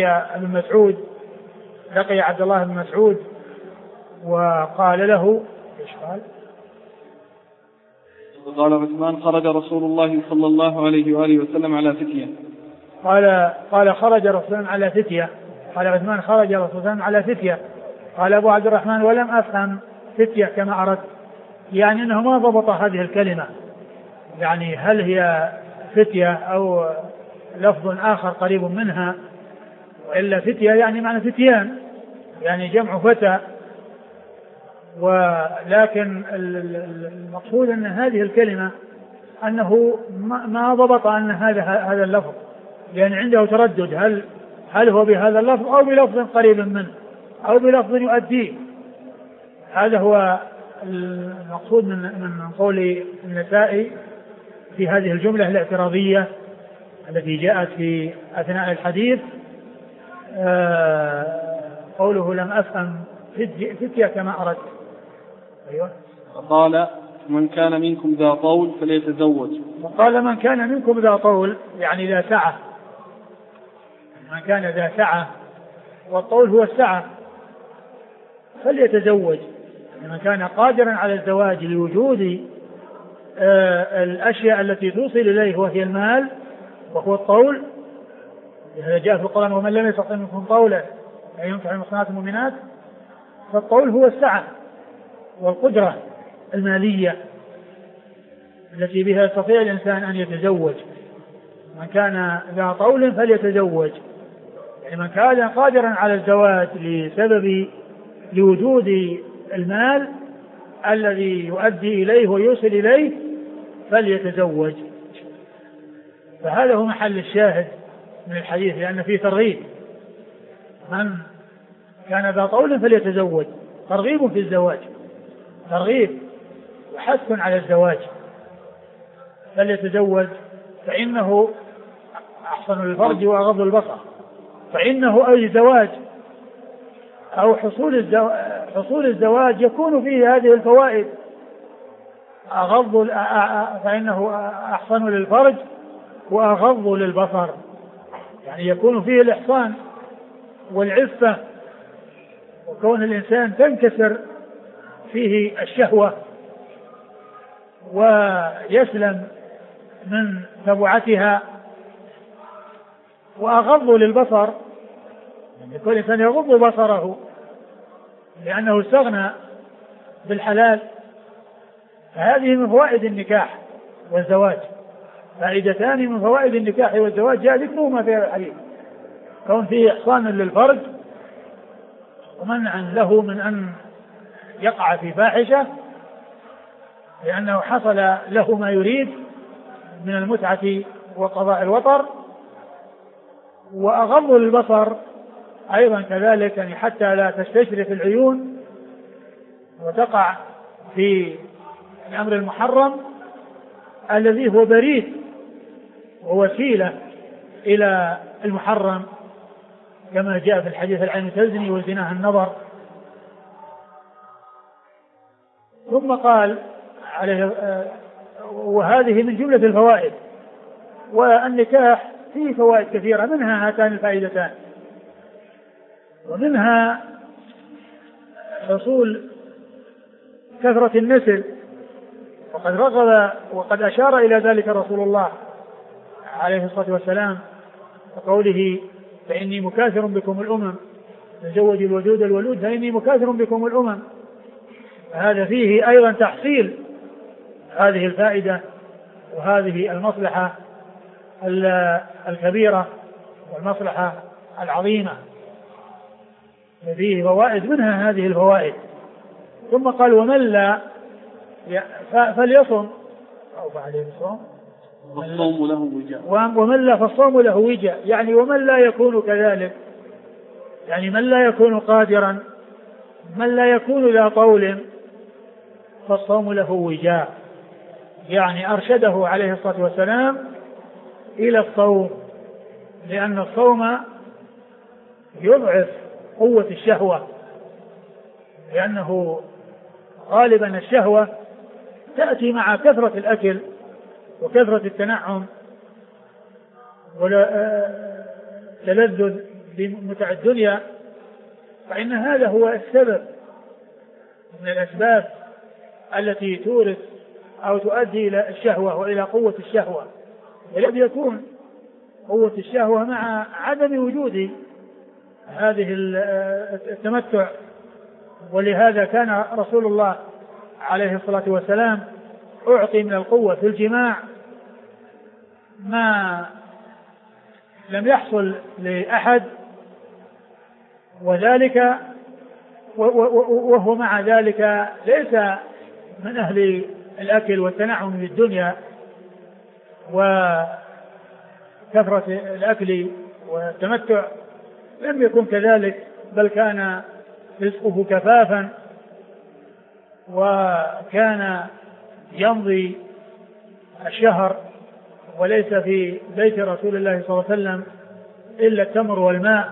عبد الله بن مسعود وقال له ايش قال عثمان خرج رسول الله صلى الله عليه وآله وسلم على فتية. قال خرج رسول الله على فتية. قال عثمان خرج رسول الله على فتية. قال أبو عبد الرحمن ولم أفهم فتية كما أردت، يعني أنه ما ضبط هذه الكلمة، يعني هل هي فتية أو لفظ آخر قريب منها، وإلا فتية يعني معنى فتيان يعني جمع فتى، ولكن المقصود أن هذه الكلمة أنه ما ضبط أن هذا اللفظ، لأن عنده تردد هل هو بهذا اللفظ أو بلفظ قريب منه أو بلفظ يؤديه. هذا هو المقصود من قول النسائي في هذه الجملة الاعتراضية التي جاءت في أثناء الحديث، قوله لم أفهم فتية كما أردت. أيوة. قال من كان منكم ذا طول فليتزوج. وقال من كان منكم ذا طول يعني ذا سعة، من كان ذا سعة، والطول هو السعة، فليتزوج. من كان قادرا على الزواج لوجود الأشياء التي توصل إليه وهي المال وهو الطول، هذا جاء في القرآن ومن لم يستطع منكم طولا أن ينكح المحصنات المؤمنات، فالطول هو السعة والقدرة المالية التي بها يستطيع الإنسان أن يتزوج. من كان ذا طول فليتزوج، يعني من كان قادرا على الزواج لوجود المال الذي يؤدي إليه ويوصل إليه، فليتزوج. فهذا هو محل الشاهد من الحديث، لأن فيه ترغيب، من كان ذا طول فليتزوج، ترغيب في الزواج، ترغيب وحث على الزواج. فليتزوج فإنه أحسن للفرج وأغض البصر، فإنه أي زواج أو حصول الزواج يكون فيه هذه الفوائد، فإنه أحسن للفرج وأغض للبصر، يعني يكون فيه الإحصان والعفة، وكون الإنسان تنكسر فيه الشهوة ويسلم من تبعتها، وأغض للبصر، يعني كل إنسان يغض بصره لأنه استغنى بالحلال. فهذه من فوائد النكاح والزواج، فائدتان من فوائد النكاح والزواج جاء ذكرهما في هذا الحديث، كون فيه إحصان للفرج ومنعا له من أن يقع في فاحشة، لأنه حصل له ما يريد من المتعة وقضاء الوطر، وأغض للبصر أيضا كذلك، يعني حتى لا تستشرف العيون وتقع في الأمر المحرم الذي هو بريد ووسيلة إلى المحرم، كما جاء في الحديث: العين تزني وزناها النظر. ثم قال عليه وهذه من جملة الفوائد. والنكاح فيه فوائد كثيرة، منها هاتان الفائدتان، ومنها حصول كثرة النسل، وقد رغب وقد أشار إلى ذلك رسول الله عليه الصلاة والسلام وقوله: فإني مكاثر بكم الأمم، تزوج الودود الولود فإني مكاثر بكم الأمم. هذا فيه أيضا تحصيل هذه الفائدة وهذه المصلحة الكبيرة والمصلحة العظيمة، فيه فوائد منها هذه الفوائد. ثم قال: ومن لا فليصم أو فعليه الصوم، والصوم له وجاء، ومن لا فالصوم له وجاء، يعني ومن لا يكون كذلك، يعني من لا يكون قادرا، من لا يكون ذا طول، فالصوم له وجاء، يعني أرشده عليه الصلاة والسلام إلى الصوم، لأن الصوم يضعف قوة الشهوة، لأنه غالبا الشهوة تأتي مع كثرة الأكل وكثرة التنعم والتلذذ بمتع الدنيا، فإن هذا هو السبب من الأسباب التي تورث أو تؤدي إلى الشهوة وإلى قوة الشهوة. الذي يكون قوة الشهوة مع عدم وجود هذه التمتع، ولهذا كان رسول الله عليه الصلاة والسلام أعطي من القوة في الجماع ما لم يحصل لأحد، وذلك وهو مع ذلك ليس من أهل الأكل والتنعم في الدنيا وكثرة الأكل والتمتع، لم يكن كذلك، بل كان رزقه كفافا، وكان يمضي الشهر وليس في بيت رسول الله صلى الله عليه وسلم إلا التمر والماء،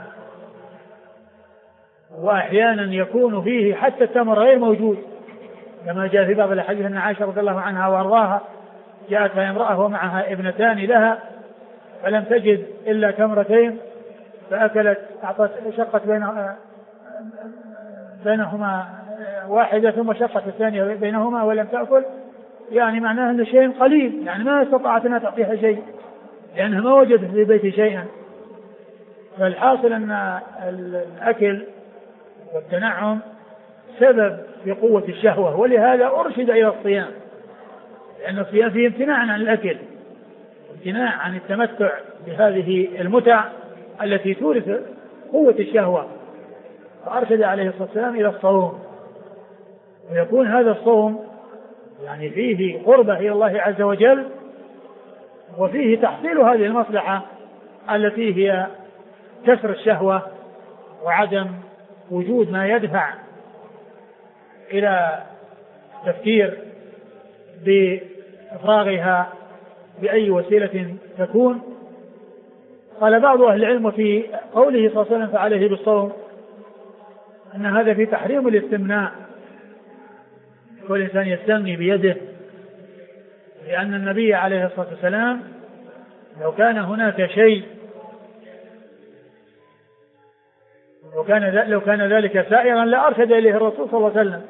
وأحيانا يكون فيه حتى التمر غير موجود، كما جاء في بعض الحديث أن عائشة رضي الله عنها وأرضاها جاءتها امرأة ومعها ابنتان لها فلم تجد إلا تمرتين، فأكلت، شقت بينهما واحدة ثم شقت الثانية بينهما ولم تأكل، يعني معناه أن شيء قليل، يعني ما استطاعت أن تعطيها شيء لأنها ما وجدت في بيت شيئا. فالحاصل أن الأكل والتنعم سبب في قوة الشهوة، ولهذا أرشد إلى الصيام، لأن الصيام فيه امتناع عن الأكل، امتناع عن التمتع بهذه المتع التي تورث قوة الشهوة، فأرشد عليه الصلاة والسلام إلى الصوم. ويكون هذا الصوم يعني فيه قربة إلى الله عز وجل، وفيه تحصيل هذه المصلحة التي هي كسر الشهوة وعدم وجود ما يدفع إلى تفكير بإفراغها بأي وسيلة تكون. قال بعض أهل العلم في قوله صلى الله عليه وسلم فعليه بالصوم أن هذا في تحريم الاستمناء، كل إنسان يستمني بيده، لأن النبي عليه الصلاة والسلام لو كان هناك شيء لو كان ذلك سائرا لأرشد إليه الرسول صلى الله عليه وسلم،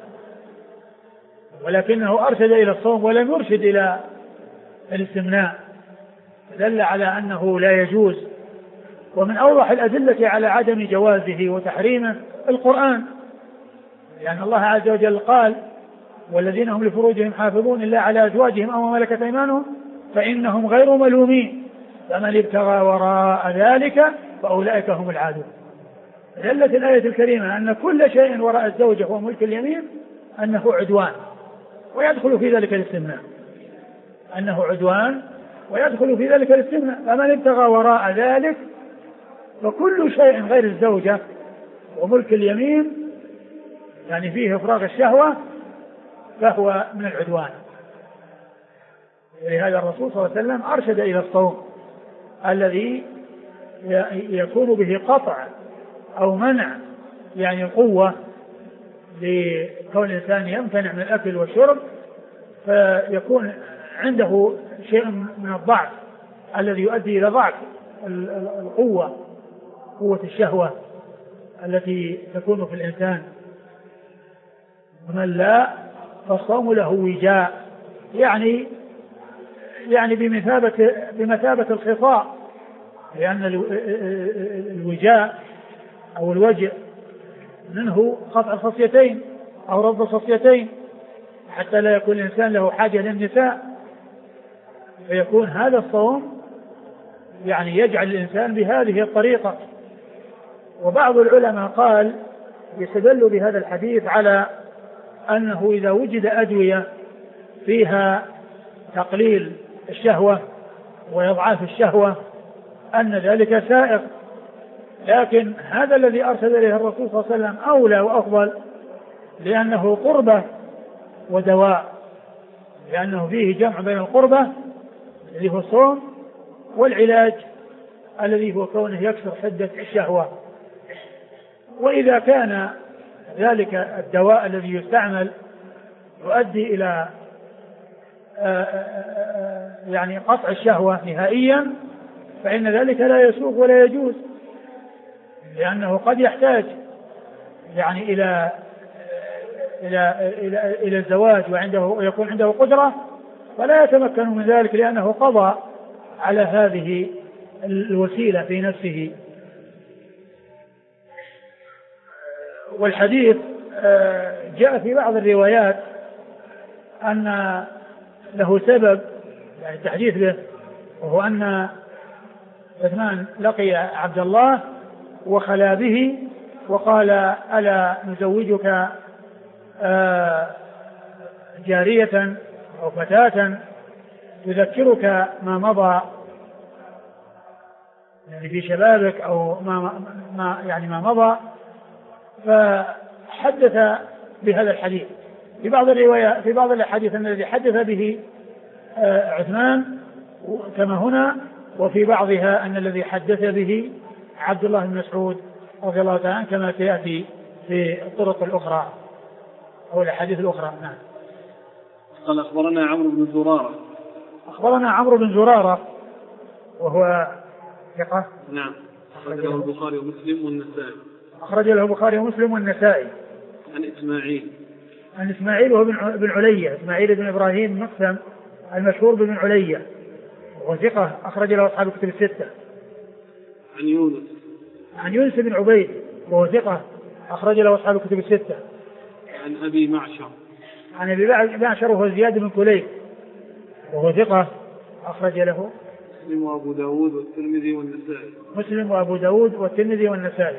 ولكنه أرشد إلى الصوم ولم يرشد إلى الاستمناء، دل على أنه لا يجوز. ومن أوضح الأدلة على عدم جوازه وتحريمه القرآن، لأن الله عز وجل قال والذين هم لفروجهم حافظون إلا على أزواجهم أو ما ملكت أيمانهم فإنهم غير ملومين فمن ابتغى وراء ذلك فأولئك هم العادون. دلت الآية الكريمة أن كل شيء وراء الزوجة وملك اليمين أنه عدوان ويدخل في ذلك الاستمناء، أنه عدوان ويدخل في ذلك الاستمناء. فمن ابتغى وراء ذلك فكل شيء غير الزوجة وملك اليمين يعني فيه إفراغ الشهوة فهو من العدوان. ولهذا الرسول صلى الله عليه وسلم أرشد إلى الصوم الذي يكون به قطع أو منع يعني قوة لكون الإنسان يمتنع من الأكل والشرب، فيكون عنده شيء من الضعف الذي يؤدي إلى ضعف القوة، قوة الشهوة التي تكون في الإنسان. ومن لا فالصوم له وجاء، يعني بمثابة الخطاء، لأن الوجاء أو الوجع منه قطع الخصيتين أو رد الخصيتين حتى لا يكون الإنسان له حاجة للنساء، فيكون هذا الصوم يعني يجعل الإنسان بهذه الطريقة. وبعض العلماء قال يستدل بهذا الحديث على أنه إذا وجد أدوية فيها تقليل الشهوة وإضعاف الشهوة أن ذلك سائغ، لكن هذا الذي أرسل إليه الرسول صلى الله عليه وسلم أولى وأفضل، لأنه قربة ودواء، لأنه فيه جمع بين القربة الذي هو الصوم والعلاج الذي هو كونه يكسر حدة الشهوة. وإذا كان ذلك الدواء الذي يستعمل يؤدي إلى يعني قطع الشهوة نهائيا فإن ذلك لا يسوغ ولا يجوز، لأنه قد يحتاج يعني إلى الزواج ويكون عنده قدرة فلا يتمكن من ذلك لأنه قضى على هذه الوسيلة في نفسه. والحديث جاء في بعض الروايات أن له سبب يعني التحديث به، وهو أن عثمان لقي عبد الله وخلا به وقال ألا نزوجك جارية أو فتاة تذكرك ما مضى يعني في شبابك أو ما مضى، فحدث بهذا الحديث. في بعض الروايات في بعض الحديث الذي حدث به عثمان كما هنا، وفي بعضها أن الذي حدث به عبد الله بن مسعود رضي الله تعالى عنه كما سيأتي في الطرق الأخرى أو الحديث الأخرى. نعم. قال أخبرنا عمرو بن زرارة. أخبرنا عمرو بن زرارة وهو ثقة. نعم. أخرج له البخاري ومسلم والنسائي. أخرج له البخاري ومسلم والنسائي. عن إسماعيل وهو بن علية، إسماعيل بن إبراهيم مقسم المشهور بن علية وهو ثقة أخرج له أصحاب الكتب الستة. عن يونس بن عبيد وهو ثقة أخرج له أصحاب الكتب الستة. عن أبي معشر وهو زياد بن كليب وهو ثقة أخرج له مسلم وأبو داود والترمذي والنسائي.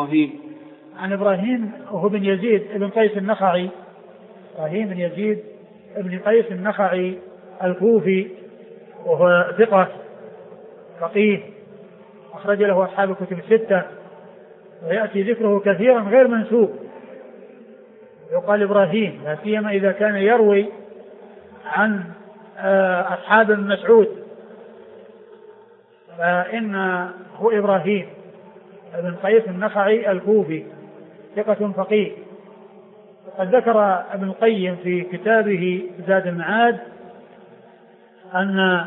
عن إبراهيم وهو بن يزيد بن قيس النخعي، إبراهيم بن يزيد بن قيس النخعي الكوفي، وهو ثقة فقيه أخرج له أصحاب الكتب الستة، ويأتي ذكره كثيرا غير منسوب، يقال إبراهيم، لا سيما إذا كان يروي عن أصحاب ابن مسعود، فإنه إبراهيم بن قيس النخعي الكوفي ثقة فقيه. قد ذكر ابن القيم في كتابه زاد المعاد أن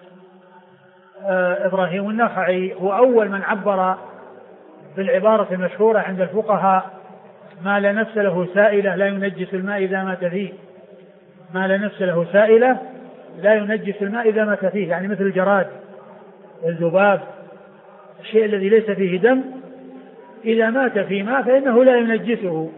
إبراهيم النخعي هو أول من عبر بالعبارة المشهورة عند الفقهاء: ما لا نفس له سائلة لا ينجس الماء إذا مات فيه. ما لا نفس له سائلة لا ينجس الماء إذا مات فيه، يعني مثل الجراد والذباب، الشيء الذي ليس فيه دم إذا مات في ماء فإنه لا ينجسه.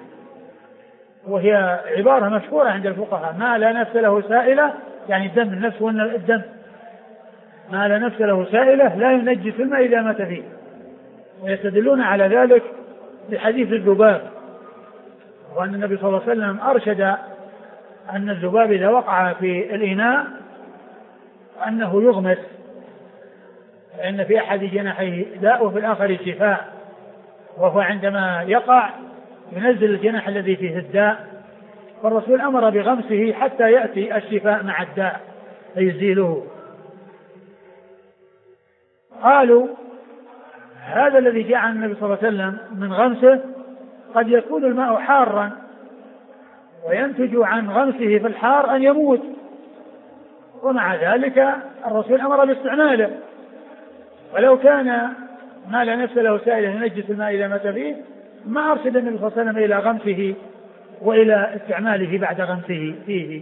وهي عبارة مشهورة عند الفقهاء: ما لا نفس له سائلة، يعني الدم، النفس والدم، ما لا نفس له سائلة لا ينجس الماء إذا مات فيه. ويستدلون على ذلك بحديث الذباب، وأن النبي صلى الله عليه وسلم أرشد أن الذباب إذا وقع في الإناء أنه يغمس، فإن في أحد جناحيه داء وفي الآخر شفاء، وهو عندما يقع ينزل الجناح الذي فيه الداء، والرسول أمر بغمسه حتى يأتي الشفاء مع الداء فيزيله. قالوا هذا الذي جاء عن النبي صلى الله عليه وسلم من غمسه قد يكون الماء حارا وينتج عن غمسه في الحار أن يموت، ومع ذلك الرسول أمر باستعماله. ولو كان ما لا نفس له سائل ينجس الماء إذا مات فيه ما أرشد النبي صلى الله عليه وسلم إلى غمسه وإلى استعماله بعد غمسه فيه.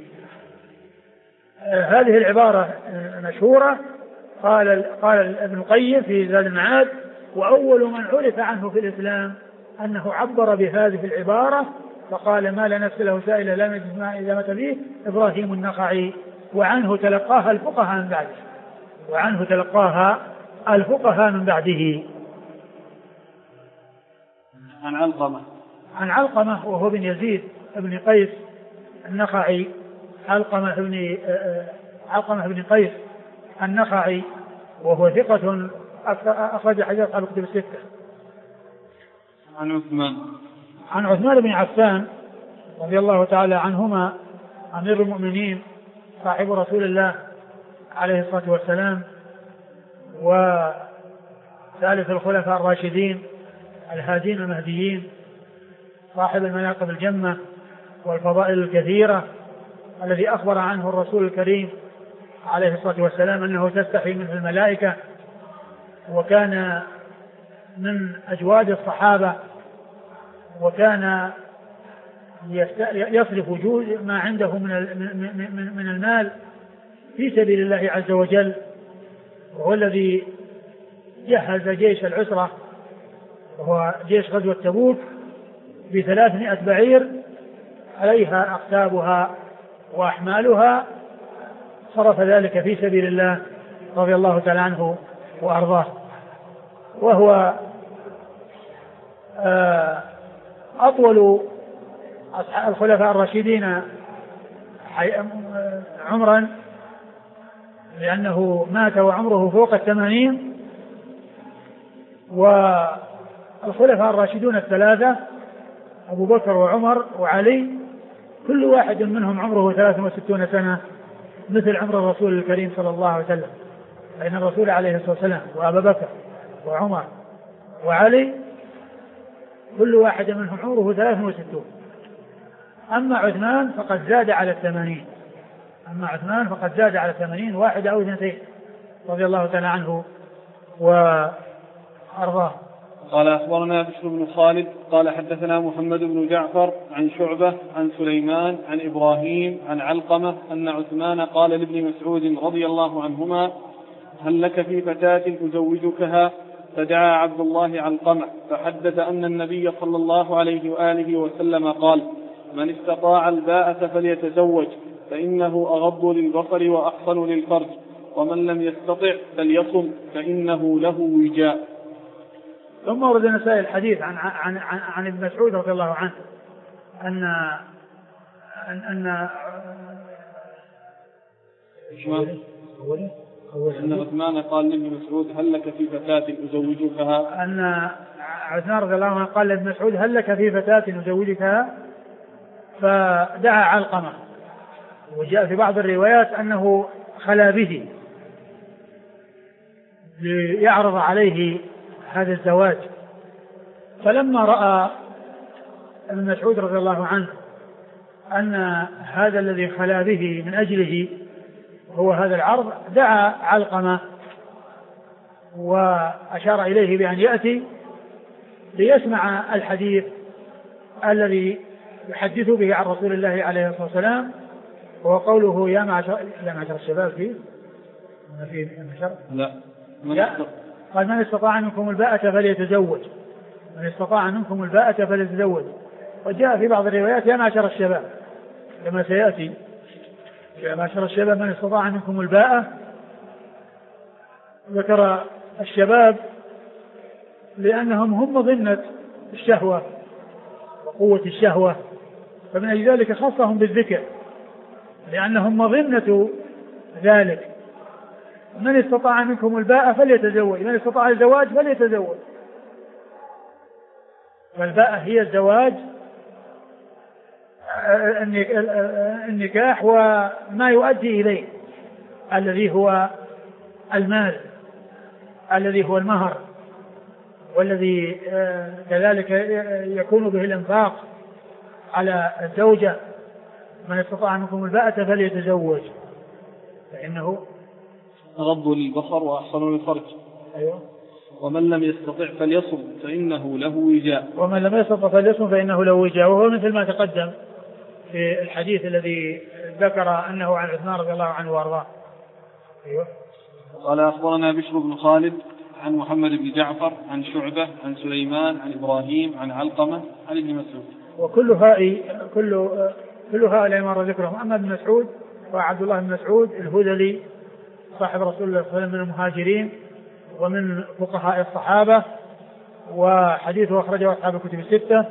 هذه العبارة مشهورة. قال ابن القيم في زاد المعاد: وأول من عرف عنه في الإسلام أنه عبر بهذه العبارة فقال: ما لا نفس له سائل لا ينجس الماء إذا مات فيه، إبراهيم النخعي، وعنه تلقاها الفقهاء من بعده. وعنه تلقاها الفقهاء من بعده. عن علقمة وهو بن يزيد بن قيس النخعي، علقمة بن قيس النخعي، وهو ثقة أخرج حديث أصحاب الكتب الستة. عن عثمان بن عفان رضي الله تعالى عنهما أمير المؤمنين صاحب رسول الله عليه الصلاة والسلام، وثالث الخلفاء الراشدين الهادين المهديين، صاحب المناقب الجمة والفضائل الكثيرة، الذي أخبر عنه الرسول الكريم عليه الصلاة والسلام أنه تستحي منه الملائكة، وكان من أجواد الصحابة، وكان يصرف ما عنده من المال في سبيل الله عز وجل، وهو الذي جهز جيش العسرة وهو جيش غزوة تبوك ب300 بعير عليها أقتابها وأحمالها، صرف ذلك في سبيل الله رضي الله تعالى عنه وأرضاه. وهو أطول الخلفاء الراشدين عمرا، لأنه مات وعمره فوق 80، والخلفاء الراشدون الثلاثة أبو بكر وعمر وعلي كل واحد منهم عمره 63 سنة مثل عمر الرسول الكريم صلى الله عليه وسلم، فإن الرسول عليه الصلاة والسلام وأبا بكر وعمر وعلي كل واحد منهم عمره 63. أما عثمان فقد زاد على 80، واحد أو اثنتين رضي الله تعالى عنه وأرضاه. قال أخبرنا بشر بن خالد قال حدثنا محمد بن جعفر عن شعبة عن سليمان عن إبراهيم عن علقمة أن عثمان قال لابن مسعود رضي الله عنهما: هل لك في فتاة أزوجكها؟ فدعا عبد الله علقمة فحدث أن النبي صلى الله عليه وآله وسلم قال: من استطاع الباءة فليتزوج فإنه أغض للبصر وأحصن للفرج، ومن لم يستطع فليصم فإنه له وجاء. ثم ورد النسائي الحديث عن ابن مسعود رضي الله عنه أن أن عثمان قال لابن مسعود هل لك في فتاة أزوجكها؟ أن عثمان رضي الله عنه قال لابن مسعود هل لك في فتاة أزوجكها؟ فدعا علقمة، وجاء في بعض الروايات أنه خلا به ليعرض عليه هذا الزواج. فلما رأى ابن مسعود رضي الله عنه أن هذا الذي خلا به من أجله هو هذا العرض، دعا علقمة وأشار إليه بأن يأتي ليسمع الحديث الذي يحدث به عن رسول الله عليه الصلاة والسلام، وهو قوله يا معشر الشباب فيه لا قال من استطاع منكم الباءة فليتزوج، من استطاع منكم الباءة فليتزوج. وجاء في بعض الروايات يا معشر الشباب كما سيأتي، يا معشر الشباب من استطاع منكم الباءة. ذكر الشباب لأنهم هم مظنة الشهوة وقوة الشهوة، فمن أجل ذلك خصهم بالذكر لأنهم مظنة ذلك. من استطاع منكم الباءة فليتزوج، من استطاع الزواج فليتزوج. فالباءة هي الزواج، النكاح وما يؤدي إليه الذي هو المال الذي هو المهر، والذي كذلك يكون به الإنفاق على الزوجة. من استطاع منكم الباءة فليتزوج فإنه أغض للبصر وأحسن للفرج. أيوة. ومن لم يستطع فليصم فإنه له وجاء. ومن لم يستطع فليصم فإنه له وجاء، وهو مثل ما تقدم في الحديث الذي ذكر أنه عن عثمان رضي الله عنه وأرضاه. أيوة. قال أخبرنا بشر بن خالد عن محمد بن جعفر عن شعبة عن سليمان عن إبراهيم عن علقمة عن ابن مسعود. وكل هؤلاء مر ذكرهم. أما ابن مسعود وعبد الله بن مسعود الهذلي صاحب رسول الله صلى الله عليه وسلم من المهاجرين ومن فقهاء الصحابة، وحديثه أخرجه أصحاب الكتب الستة.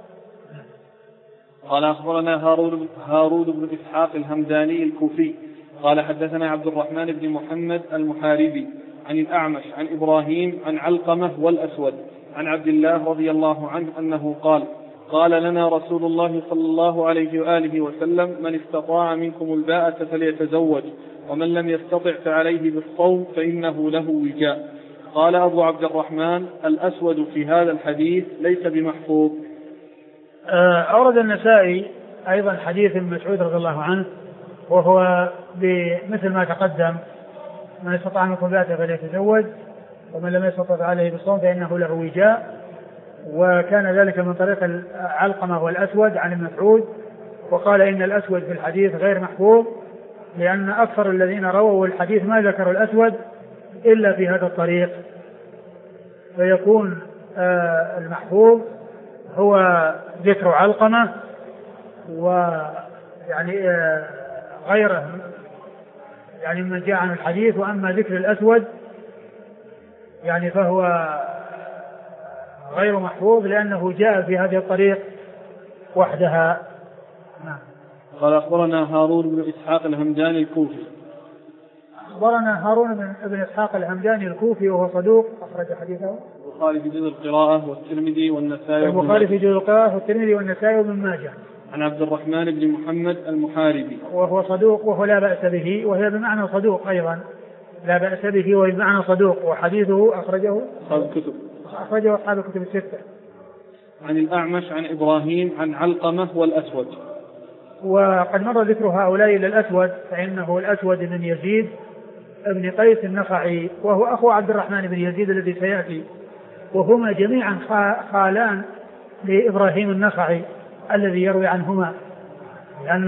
قال أخبرنا هارون بن إسحاق الهمداني الكوفي قال حدثنا عبد الرحمن بن محمد المحاربي عن الأعمش عن إبراهيم عن علقمة والأسود عن عبد الله رضي الله عنه أنه قال لنا رسول الله صلى الله عليه وآله وسلم من استطاع منكم الباءة فليتزوج ومن لم يستطع فعليه بالصوم فإنه له وجاء. قال أبو عبد الرحمن الأسود في هذا الحديث ليس بمحفوظ. أورد النسائي أيضا حديث ابن مسعود رضي الله عنه وهو بمثل ما تقدم من استطاع منكم الباءة فليتزوج ومن لم يستطع فعليه بالصوم فإنه له وجاء، وكان ذلك من طريق علقمة والأسود عن ابن مسعود. وقال إن الأسود في الحديث غير محفوظ لأن أكثر الذين رووا الحديث ما ذكروا الأسود إلا في هذا الطريق، فيكون المحفوظ هو ذكر علقمة ويعني غيره يعني من جاء عن الحديث. وأما ذكر الأسود يعني فهو غير محفوظ لأنه جاء في هذه الطريق وحدها. نعم. قال أخبرنا هارون بن إسحاق الهمداني الكوفي. أخبرنا هارون بن إسحاق الهمداني الكوفي وهو صدوق أخرج حديثه البخاري في جزء القراءة والترمذي والنسائي. البخاري في جزء القراءة والترمذي والنسائي وابن ماجه. عن عبد الرحمن بن محمد المحاربي وهو صدوق وهو لا بأس به، وهي بمعنى صدوق أيضا لا بأس به وهي بمعنى صدوق، وحديثه أخرجه أصحاب الكتب الستة. عن الأعمش عن إبراهيم عن علقمة والأسود. وقد مر ذكر هؤلاء إلى الأسود، فإنه الأسود بن يزيد ابن قيس النخعي وهو أخو عبد الرحمن بن يزيد الذي سيأتي، وهما جميعا خالان لإبراهيم النخعي الذي يروي عنهما، لأن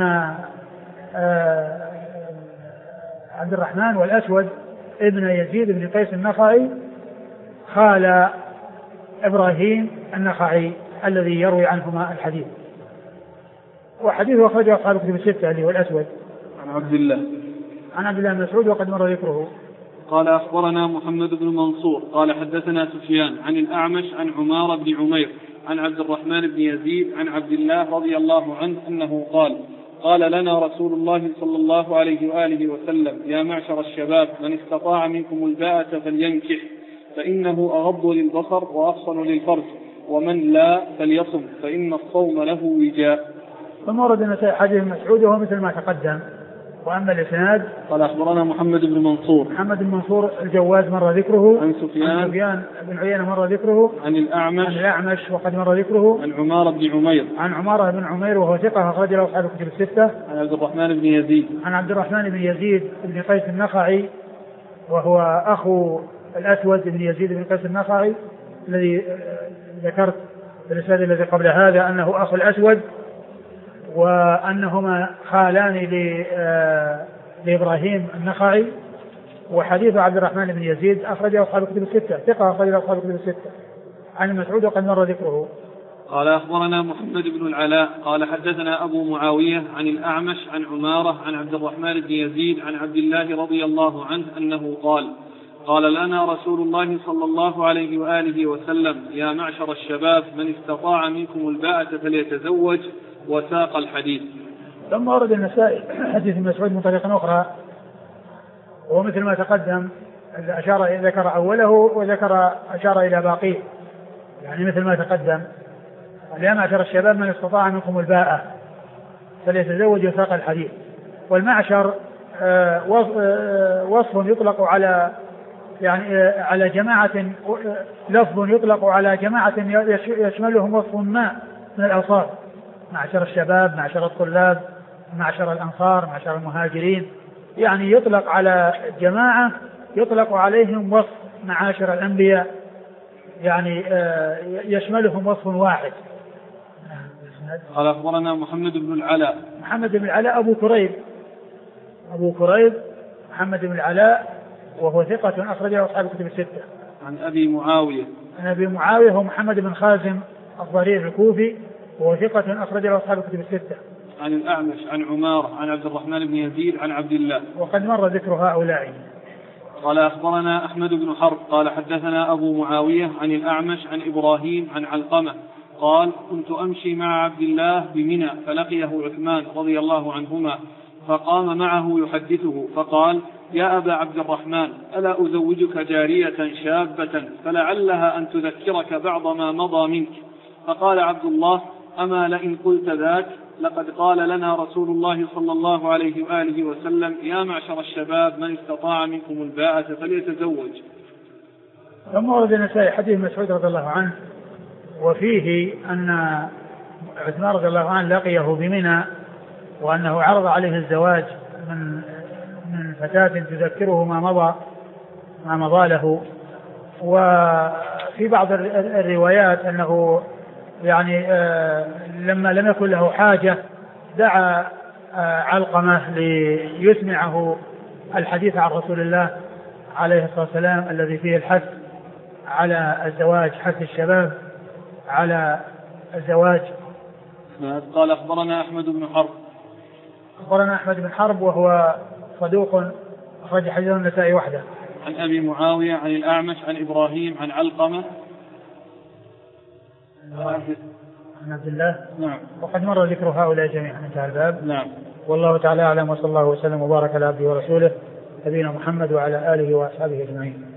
عبد الرحمن والأسود ابن يزيد بن قيس النخعي خال إبراهيم النخعي الذي يروي عنهما الحديث. وحديثه أخرجه أصحاب الكتب الستة اللي هو الأسود. عن عبد الله بن مسعود وقد مر ذكره. قال أخبرنا محمد بن منصور قال حدثنا سفيان عن الأعمش عن عمار بن عمير عن عبد الرحمن بن يزيد عن عبد الله رضي الله عنه أنه قال لنا رسول الله صلى الله عليه وآله وسلم: يا معشر الشباب، من استطاع منكم الباءة فلينكح، فإنه أغض للبصر وأحصن للفرج، ومن لا فليصم، فإن الصوم له وجاء. ثم ورد النسائي حديث مسعود وهو مثل ما تقدم. وأما الإسناد قال أخبرنا محمد بن منصور. محمد بن منصور الجواز مر ذكره. عن سفيان بن عيينة مر ذكره. عن الأعمش وقد مر ذكره. عن عمارة بن عمير وهو ثقة أخرج له أصحاب الكتب الستة. عن عبد الرحمن بن يزيد بن قيس النخعي، وهو أخو الأسود بن يزيد بن قيس النخعي الذي ذكرت في الإسناد الذي قبل هذا أنه أخو الأسود، وأنهما خالان لإبراهيم النخعي. وحديث عبد الرحمن بن يزيد أخرجه أصحاب الكتب الستة، ثقة أخرجه أصحاب الكتب الستة. عن مسعود وقد مر ذكره. قال أخبرنا محمد بن العلاء قال حدثنا أبو معاوية عن الأعمش عن عمارة عن عبد الرحمن بن يزيد عن عبد الله رضي الله عنه أنه قال لنا رسول الله صلى الله عليه وآله وسلم: يا معشر الشباب، من استطاع منكم الباءة فليتزوج، وساق الحديث. ثم ورد النسائي حديث مسعود من طريقة أخرى ومثل ما تقدم، ذكر أوله أشار إلى باقيه، يعني مثل ما تقدم: يا معشر الشباب، من استطاع منكم الباءة فليتزوج، وساق الحديث. والمعشر وصف يطلق على على جماعة، لفظ يطلق على جماعة يشملهم وصف ما من الأوصاف: معشر الشباب، معشر الطلاب، معشر الأنصار، معشر المهاجرين، يعني يطلق على جماعة يطلق عليهم وصف معاشر الأنبياء، يعني يشملهم وصف واحد. قال أخبرنا محمد بن العلاء أبو كريب محمد بن العلاء، وهو ثقة أخرجه أصحاب الكتب الستة. عن أبي معاوية هو محمد بن خازم الضرير الكوفي، وهو ثقة أخرجه أصحاب الكتب الستة. عن الأعمش عن عمارة عن عبد الرحمن بن يزيد عن عبد الله، وقد مر ذكر هؤلاء. قال أخبرنا أحمد بن حرب قال حدثنا أبو معاوية عن الأعمش عن إبراهيم عن علقمة قال: كنت أمشي مع عبد الله بمنى، فلقيه عثمان رضي الله عنهما، فقام معه يحدثه، فقال: يا أبا عبد الرحمن، ألا أزوجك جارية شابة فلعلها أن تذكرك بعض ما مضى منك؟ فقال عبد الله: أما لئن قلت ذاك، لقد قال لنا رسول الله صلى الله عليه وآله وسلم: يا معشر الشباب، من استطاع منكم الباءة فليتزوج. ثم ورد النسائي حديث مسعود رضي الله عنه، وفيه أن عثمان رضي الله عنه لقيه بمنى، وأنه عرض عليه الزواج من فتاة تذكره ما مضى له. وفي بعض الروايات أنه يعني لما لم يكن له حاجة دعا علقمة ليسمعه الحديث عن رسول الله عليه الصلاة والسلام الذي فيه الحث على الزواج، حث الشباب على الزواج. قال أخبرنا أحمد بن حرب وهو صدوق أخرج حديثه النسائي وحده. عن أبي معاوية عن الأعمش عن إبراهيم عن علقمة عن عبد الله. نعم. وقد مر ذكر هؤلاء جميعا. انتهى الباب. نعم. والله تعالى أعلم، وصلى الله وسلم وبارك على عبده ورسوله نبينا محمد وعلى آله وأصحابه أجمعين.